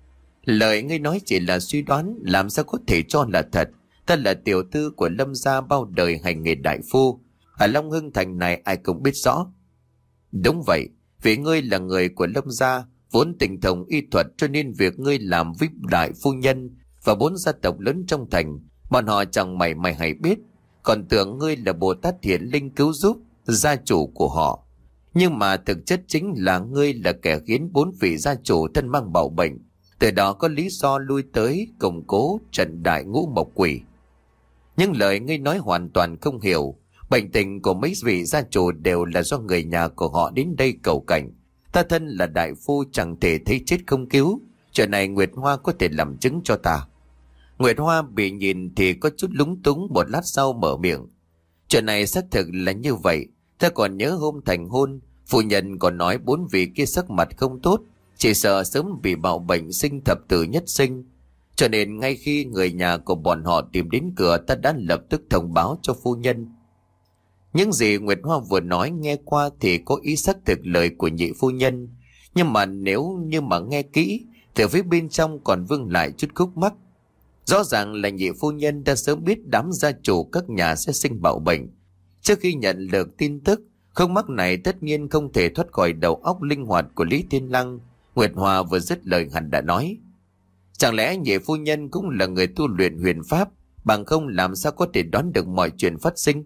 Lời ngươi nói chỉ là suy đoán, làm sao có thể cho là thật. Ta là tiểu thư của Lâm gia bao đời hành nghề đại phu, ở Long Hưng Thành này ai cũng biết rõ. Đúng vậy, vì ngươi là người của Lâm gia, vốn tinh thông y thuật, cho nên việc ngươi làm với đại phu nhân và bốn gia tộc lớn trong thành, bọn họ chẳng mảy may hay biết, còn tưởng ngươi là Bồ Tát Hiển Linh cứu giúp gia chủ của họ. Nhưng mà thực chất chính là ngươi là kẻ khiến bốn vị gia chủ thân mang bạo bệnh, từ đó có lý do lui tới củng cố trận đại ngũ mộc quỷ. Những lời ngươi nói hoàn toàn không hiểu. Bệnh tình của mấy vị gia chủ đều là do người nhà của họ đến đây cầu cảnh. Ta thân là đại phu chẳng thể thấy chết không cứu. Chuyện này Nguyệt Hoa có thể làm chứng cho ta. Nguyệt Hoa bị nhìn thì có chút lúng túng, một lát sau mở miệng. Chuyện này xác thực là như vậy. Ta còn nhớ hôm thành hôn, phu nhân còn nói bốn vị kia sắc mặt không tốt, chỉ sợ sớm bị bạo bệnh sinh thập tử nhất sinh. Cho nên ngay khi người nhà của bọn họ tìm đến cửa, ta đã lập tức thông báo cho phu nhân. Những gì Nguyệt Hoa vừa nói nghe qua thì có ý xác thực lời của nhị phu nhân. Nhưng mà nếu như mà nghe kỹ thì phía bên trong còn vương lại chút khúc mắc. Rõ ràng là nhị phu nhân đã sớm biết đám gia chủ các nhà sẽ sinh bạo bệnh. Trước khi nhận được tin tức, khúc mắc này tất nhiên không thể thoát khỏi đầu óc linh hoạt của Lý Thiên Lăng. Nguyệt Hoa vừa dứt lời hẳn đã nói. Chẳng lẽ nhị phu nhân cũng là người tu luyện huyền pháp, bằng không làm sao có thể đoán được mọi chuyện phát sinh?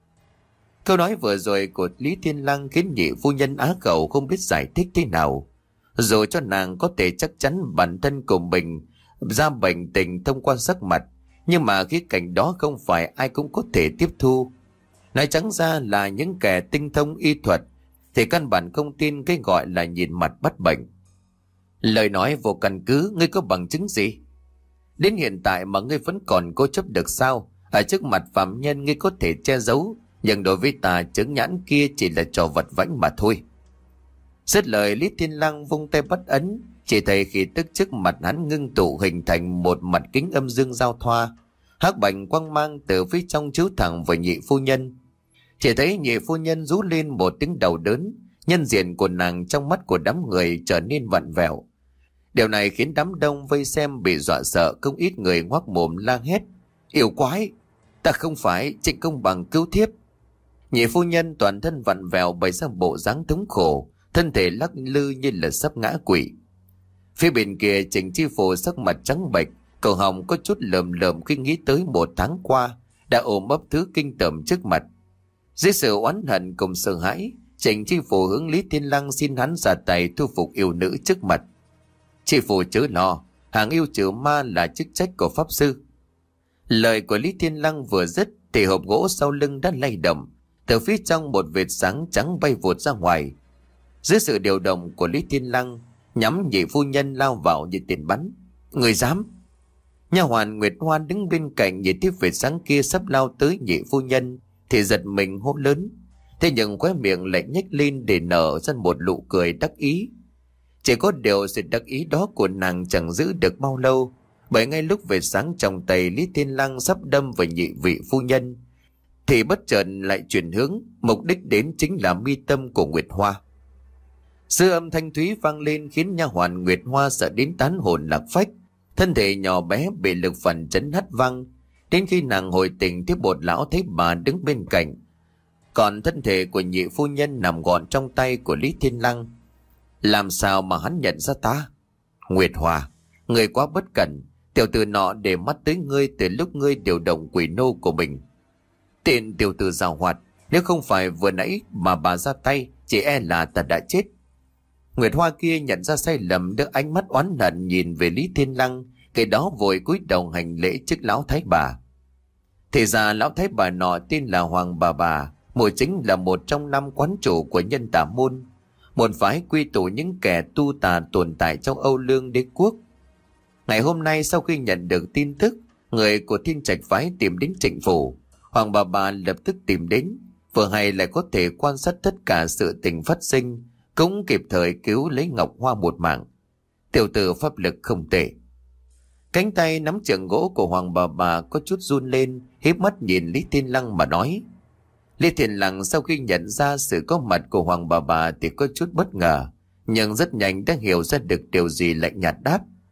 Câu nói vừa rồi của Lý Thiên Lăng khiến nhị phu nhân á khẩu không biết giải thích thế nào. Dù cho nàng có thể chắc chắn bản thân của mình ra bệnh tình thông qua sắc mặt, nhưng mà khía cạnh đó không phải ai cũng có thể tiếp thu. Nói trắng ra là những kẻ tinh thông y thuật thì căn bản không tin cái gọi là nhìn mặt bắt bệnh. Lời nói vô căn cứ, ngươi có bằng chứng gì? Đến hiện tại mà ngươi vẫn còn cố chấp được sao? Ở trước mặt phạm nhân ngươi có thể che giấu, nhưng đối với ta chứng nhãn kia chỉ là trò vật vãnh mà thôi. Dứt lời, Lý Thiên Lăng vung tay bắt ấn, chỉ thấy khi tức trước mặt hắn ngưng tụ hình thành một mặt kính âm dương giao thoa, hắc bạch quang mang từ phía trong chiếu thẳng vào nhị phu nhân. Chỉ thấy nhị phu nhân rú lên một tiếng đau đớn, nhân diện của nàng trong mắt của đám người trở nên vặn vẹo. Điều này khiến đám đông vây xem bị dọa sợ, không ít người ngoác mồm la hét: Yêu quái, ta không phải Trịnh Công Bằng cứu thiếp. Nhị phu nhân toàn thân vặn vẹo bày ra bộ dáng thống khổ, thân thể lắc lư như là sắp ngã quỵ. Phía bên kia Trịnh Chi Phủ sắc mặt trắng bệch, cổ họng có chút lờm lờm khi nghĩ tới một tháng qua đã ôm ấp thứ kinh tởm trước mặt. Dưới sự oán hận cùng sợ hãi, Trịnh Chi Phủ hướng Lý Thiên Lăng xin hắn ra tay thu phục yêu nữ trước mặt. Chi Phủ chớ lo, hàng yêu trừ ma là chức trách của pháp sư. Lời của Lý Thiên Lăng vừa dứt thì hộp gỗ sau lưng đã lay động, từ phía trong một vệt sáng trắng bay vụt ra ngoài. Dưới sự điều động của Lý Thiên Lăng, nhắm nhị phu nhân lao vào như tiền bắn. Người dám? Nha hoàn Nguyệt Hoa đứng bên cạnh nhìn tiếp vệt sáng kia sắp lao tới nhị phu nhân thì giật mình hô lớn. Thế nhưng khóe miệng lại nhếch lên để nở ra một nụ cười đắc ý. Chỉ có điều sự đắc ý đó của nàng chẳng giữ được bao lâu, bởi ngay lúc vệt sáng trong tay Lý Thiên Lăng sắp đâm vào nhị vị phu nhân thì bất chợt lại chuyển hướng, mục đích đến chính là mi tâm của Nguyệt Hoa. Sư âm thanh thúy vang lên khiến nha hoàn Nguyệt Hoa sợ đến tán hồn lạc phách, thân thể nhỏ bé bị lực phản chấn hất văng. Đến khi nàng hồi tỉnh thì Bột lão thấy bà đứng bên cạnh, còn thân thể của nhị phu nhân nằm gọn trong tay của Lý Thiên Lăng. Làm sao mà hắn nhận ra ta? Nguyệt Hoa, người quá bất cẩn, tiểu tử nọ để mắt tới ngươi từ lúc ngươi điều động quỷ nô của mình. Tiện tiểu tử giàu hoạt, nếu không phải vừa nãy mà bà ra tay, chỉ e là ta đã chết. Nguyệt Hoa kia nhận ra sai lầm, đưa ánh mắt oán hận nhìn về Lý Thiên Lăng, cái đó vội cúi đầu hành lễ trước lão thái bà. Thì ra lão thái bà nọ tên là Hoàng Bà Bà, mùi chính là một trong năm quán chủ của Nhân Tả Môn, một phái quy tụ những kẻ tu tà tồn tại trong Âu Lương đế quốc. Ngày hôm nay sau khi nhận được tin tức người của Thiên Trạch phái tìm đến Trịnh phủ, Hoàng Bà Bà lập tức tìm đến, vừa hay lại có thể quan sát tất cả sự tình phát sinh, cũng kịp thời cứu lấy Ngọc Hoa một mạng. Tiểu tử pháp lực không tệ. Cánh tay nắm chưởng gỗ của Hoàng Bà Bà có chút run lên, híp mắt nhìn Lý Thiên Lăng mà nói. Lý Thiên Lăng sau khi nhận ra sự có mặt của Hoàng Bà Bà thì có chút bất ngờ, nhưng rất nhanh đã hiểu ra được điều gì, lạnh nhạt đáp.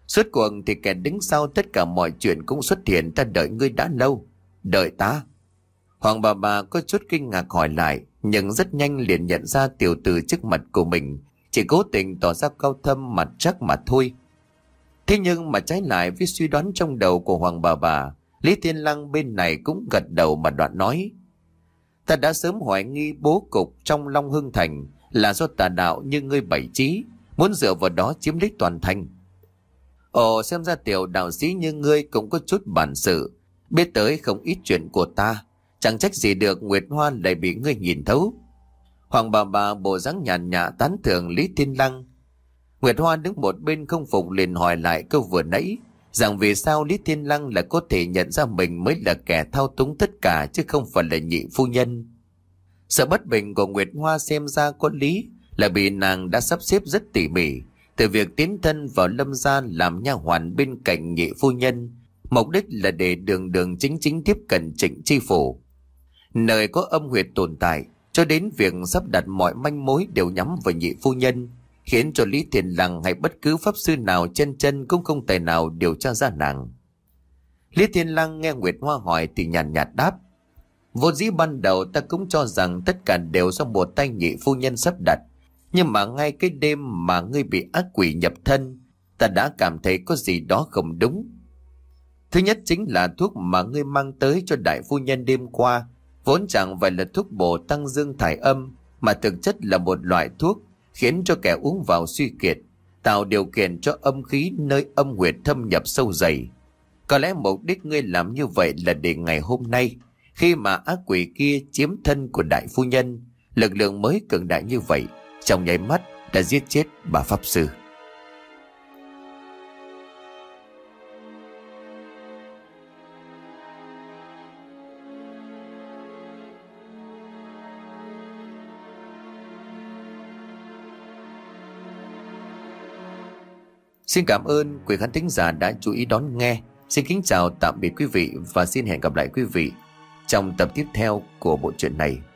Suốt cuộc thì kẻ đứng sau tất cả mọi chuyện cũng xuất hiện. Ta đợi ngươi đã lâu. Đợi ta? Hoàng bà bà có chút kinh ngạc hỏi lại, nhưng rất nhanh liền nhận ra tiểu tử trước mặt của mình chỉ cố tình tỏ ra cao thâm mặt chắc mà thôi. Thế nhưng mà trái lại với suy đoán trong đầu của Hoàng bà bà, Lý Thiên Lăng bên này cũng gật đầu mà đoạn nói: ta đã sớm hoài nghi bố cục trong Long Hưng Thành là do tà đạo như ngươi bày trí, muốn dựa vào đó chiếm lấy toàn thành. Ồ, xem ra tiểu đạo sĩ như ngươi cũng có chút bản sự, biết tới không ít chuyện của ta. Chẳng trách gì được Nguyệt Hoa lại bị ngươi nhìn thấu. Hoàng bà bà bộ dáng nhàn nhã tán thưởng Lý Thiên Lăng. Nguyệt Hoa đứng một bên không phục liền hỏi lại câu vừa nãy, rằng vì sao Lý Thiên Lăng lại có thể nhận ra mình mới là kẻ thao túng tất cả chứ không phải là nhị phu nhân. Sợ bất bình của Nguyệt Hoa xem ra có lý, là vì nàng đã sắp xếp rất tỉ mỉ, từ việc tiến thân vào Lâm gia làm nha hoàn bên cạnh nhị phu nhân, mục đích là để đường đường chính chính tiếp cận Trịnh Chi Phủ, nơi có âm huyệt tồn tại, cho đến việc sắp đặt mọi manh mối đều nhắm vào nhị phu nhân, khiến cho Lý Thiên Lăng hay bất cứ pháp sư nào chân chân cũng không tài nào điều tra ra nàng. Lý Thiên Lăng nghe Nguyệt Hoa hỏi thì nhàn nhạt, nhạt đáp: vốn dĩ ban đầu ta cũng cho rằng tất cả đều do một tay nhị phu nhân sắp đặt, nhưng mà ngay cái đêm mà ngươi bị ác quỷ nhập thân, ta đã cảm thấy có gì đó không đúng. Thứ nhất chính là thuốc mà ngươi mang tới cho đại phu nhân đêm qua vốn chẳng phải là thuốc bổ tăng dương thải âm, mà thực chất là một loại thuốc khiến cho kẻ uống vào suy kiệt, tạo điều kiện cho âm khí nơi âm huyệt thâm nhập sâu dày. Có lẽ mục đích ngươi làm như vậy là để ngày hôm nay, khi mà ác quỷ kia chiếm thân của đại phu nhân, lực lượng mới cường đại như vậy trong nháy mắt đã giết chết bà pháp sư. Xin cảm ơn quý khán thính giả đã chú ý đón nghe. Xin kính chào tạm biệt quý vị và xin hẹn gặp lại quý vị trong tập tiếp theo của bộ truyện này.